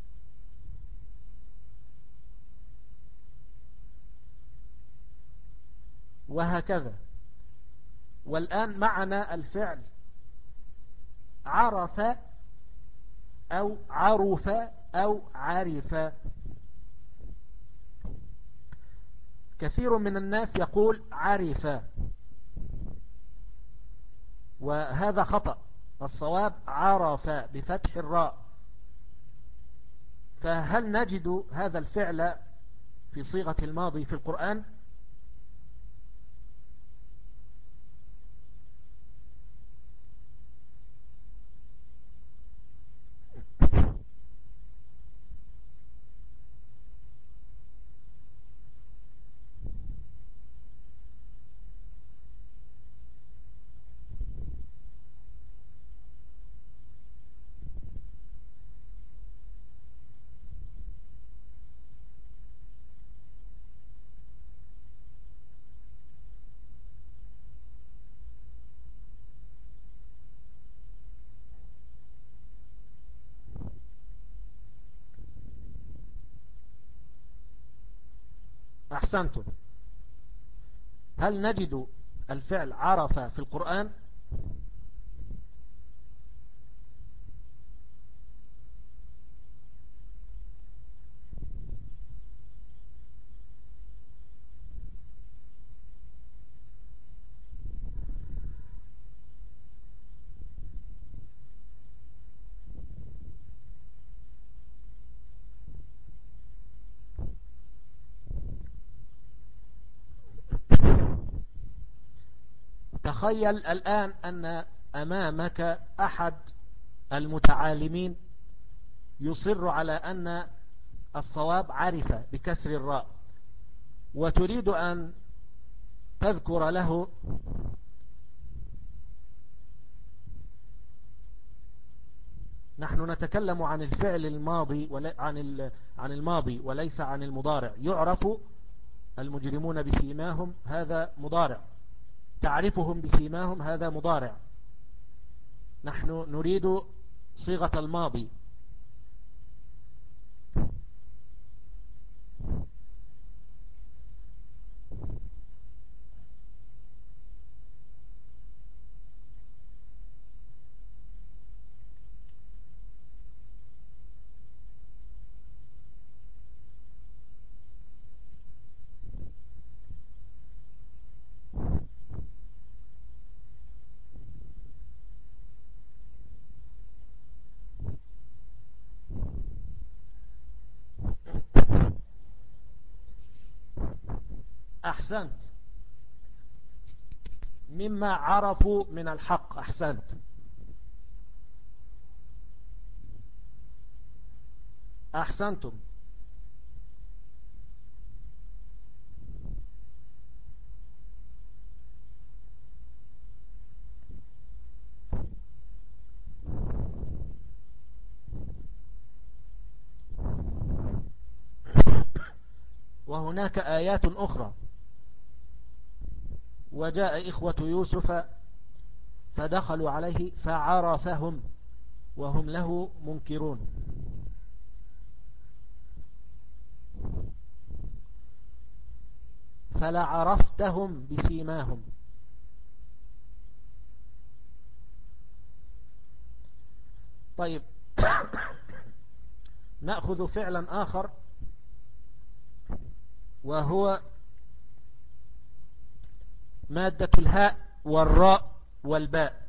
وهكذا. والآن معنا الفعل عرف أو عرف أو عرف. كثير من الناس يقول عرف، وهذا خطأ. الصواب عرف بفتح الراء. فهل نجد هذا الفعل في صيغة الماضي في القرآن؟ أحسنتم. هل نجد الفعل عرف في القرآن؟ تخيل الآن أن أمامك أحد المتعالمين يصر على أن الصواب عرف بكسر الراء، وتريد أن تذكر له نحن نتكلم عن الفعل الماضي عن الماضي وليس عن المضارع. يعرف المجرمون بسيماهم، هذا مضارع. تعرفهم بسيماهم، هذا مضارع. نحن نريد صيغة الماضي. أحسنت. مما عرفوا من الحق. أحسنت. أحسنتم. وهناك آيات أخرى: وجاء إخوة يوسف فدخلوا عليه فعرفهم وهم له منكرون. فلعرفتهم بسيماهم. طيب، نأخذ فعلا آخر وهو مادة الهاء والراء والباء.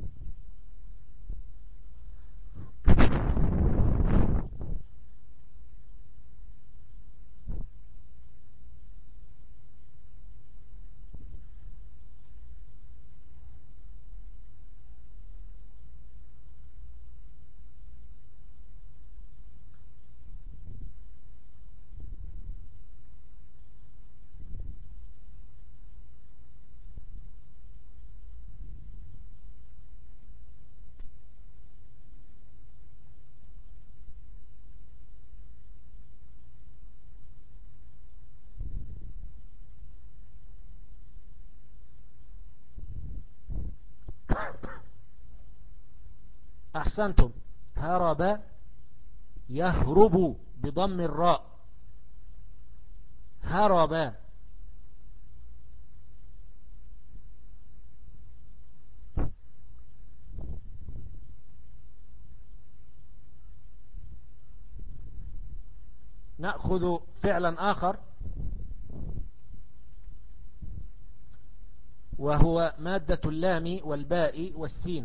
أحسنتم. هرب يهرب بضم الراء. هرب. نأخذ فعلا آخر وهو مادة اللام والباء والسين.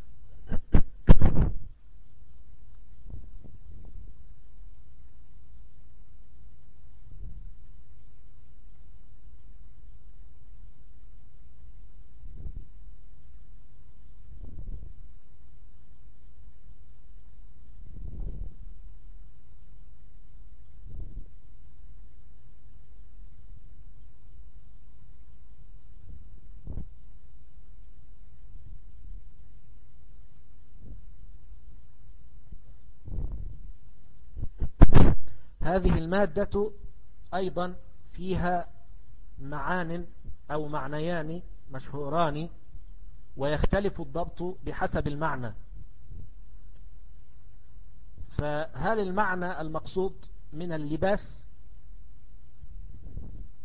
هذه المادة أيضا فيها معان أو معنيان مشهوران، ويختلف الضبط بحسب المعنى. فهل المعنى المقصود من اللباس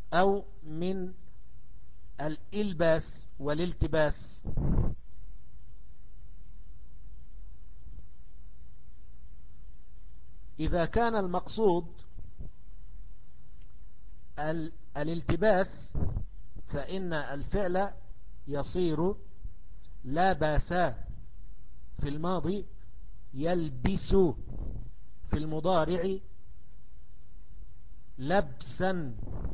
أو من الإلباس والالتباس. إذا كان المقصود الالتباس فإن الفعل يصير لبس في الماضي، يلبس في المضارع، لبسا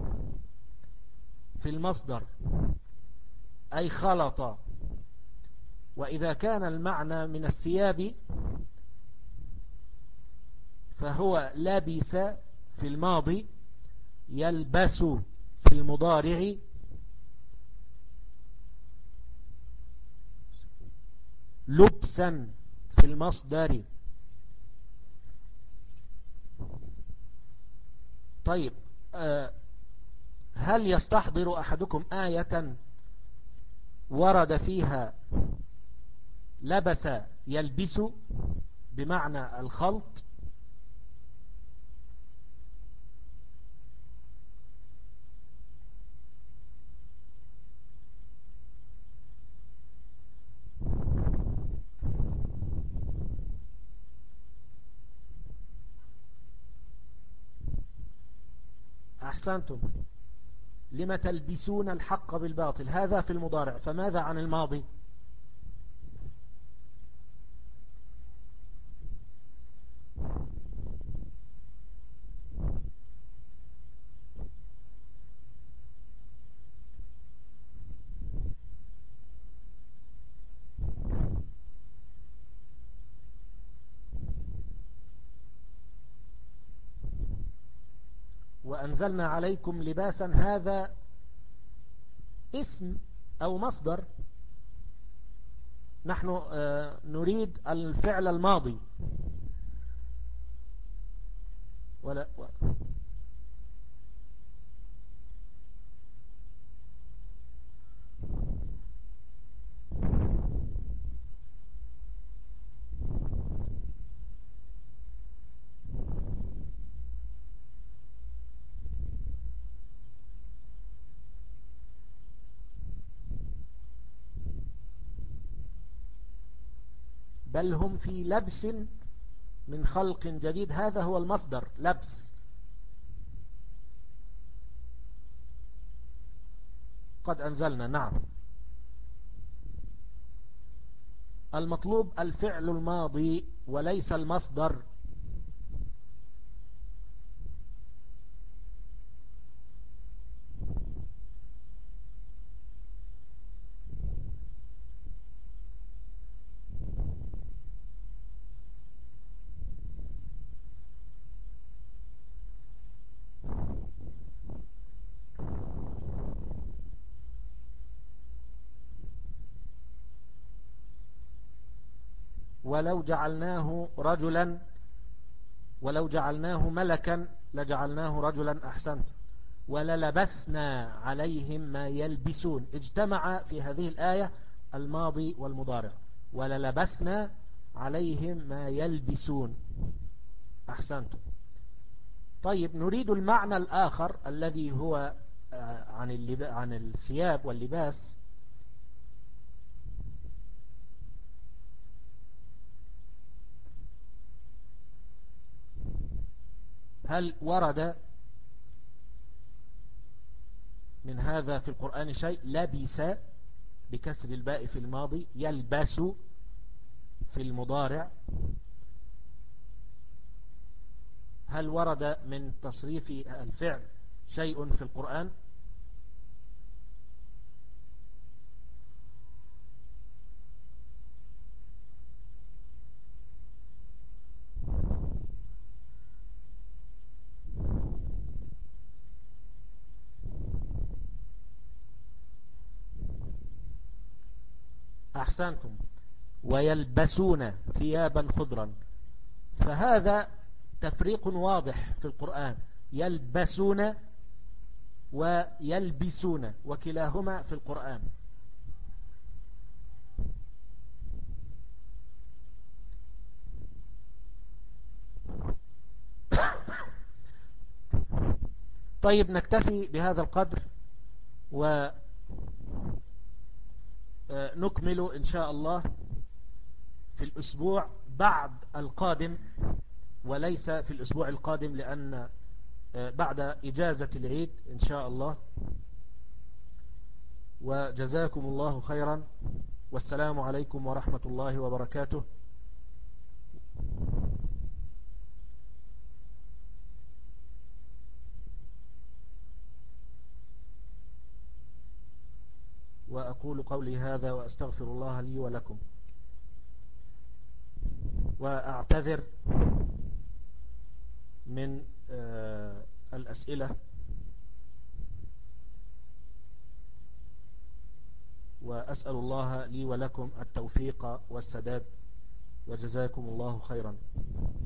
في المصدر أي خلط. وإذا كان المعنى من الثياب فهو لبس في الماضي، يلبس في المضارع، لبسا في المصدر. طيب، هل يستحضر أحدكم آية ورد فيها لبس يلبس بمعنى الخلط؟ أحسنتم. لم تلبسون الحق بالباطل، هذا في المضارع. فماذا عن الماضي؟ وأنزلنا عليكم لباسا، هذا اسم أو مصدر. نحن نريد الفعل الماضي ولا بل هم في لبس من خلق جديد، هذا هو المصدر لبس. قد أنزلنا، نعم. المطلوب الفعل الماضي وليس المصدر. ولو جعلناه ملكا لجعلناه رجلا. أحسنت. وللبسنا عليهم ما يلبسون، اجتمع في هذه الآية الماضي والمضارع. وللبسنا عليهم ما يلبسون. أحسنت. طيب، نريد المعنى الآخر الذي هو عن الثياب واللباس. هل ورد من هذا في القرآن شيء؟ لبس بكسر الباء في الماضي، يلبس في المضارع. هل ورد من تصريف الفعل شيء في القرآن؟ أحسنتم. ويلبسون ثيابا خضرا، فهذا تفريق واضح في القرآن. يلبسون ويلبسون وكلاهما في القرآن. طيب نكتفي بهذا القدر ونكمل إن شاء الله في الأسبوع بعد القادم، وليس في الأسبوع القادم لأن بعد إجازة العيد إن شاء الله. وجزاكم الله خيرا، والسلام عليكم ورحمة الله وبركاته. وأقول قولي هذا وأستغفر الله لي ولكم، وأعتذر من الأسئلة، وأسأل الله لي ولكم التوفيق والسداد، وجزاكم الله خيرا.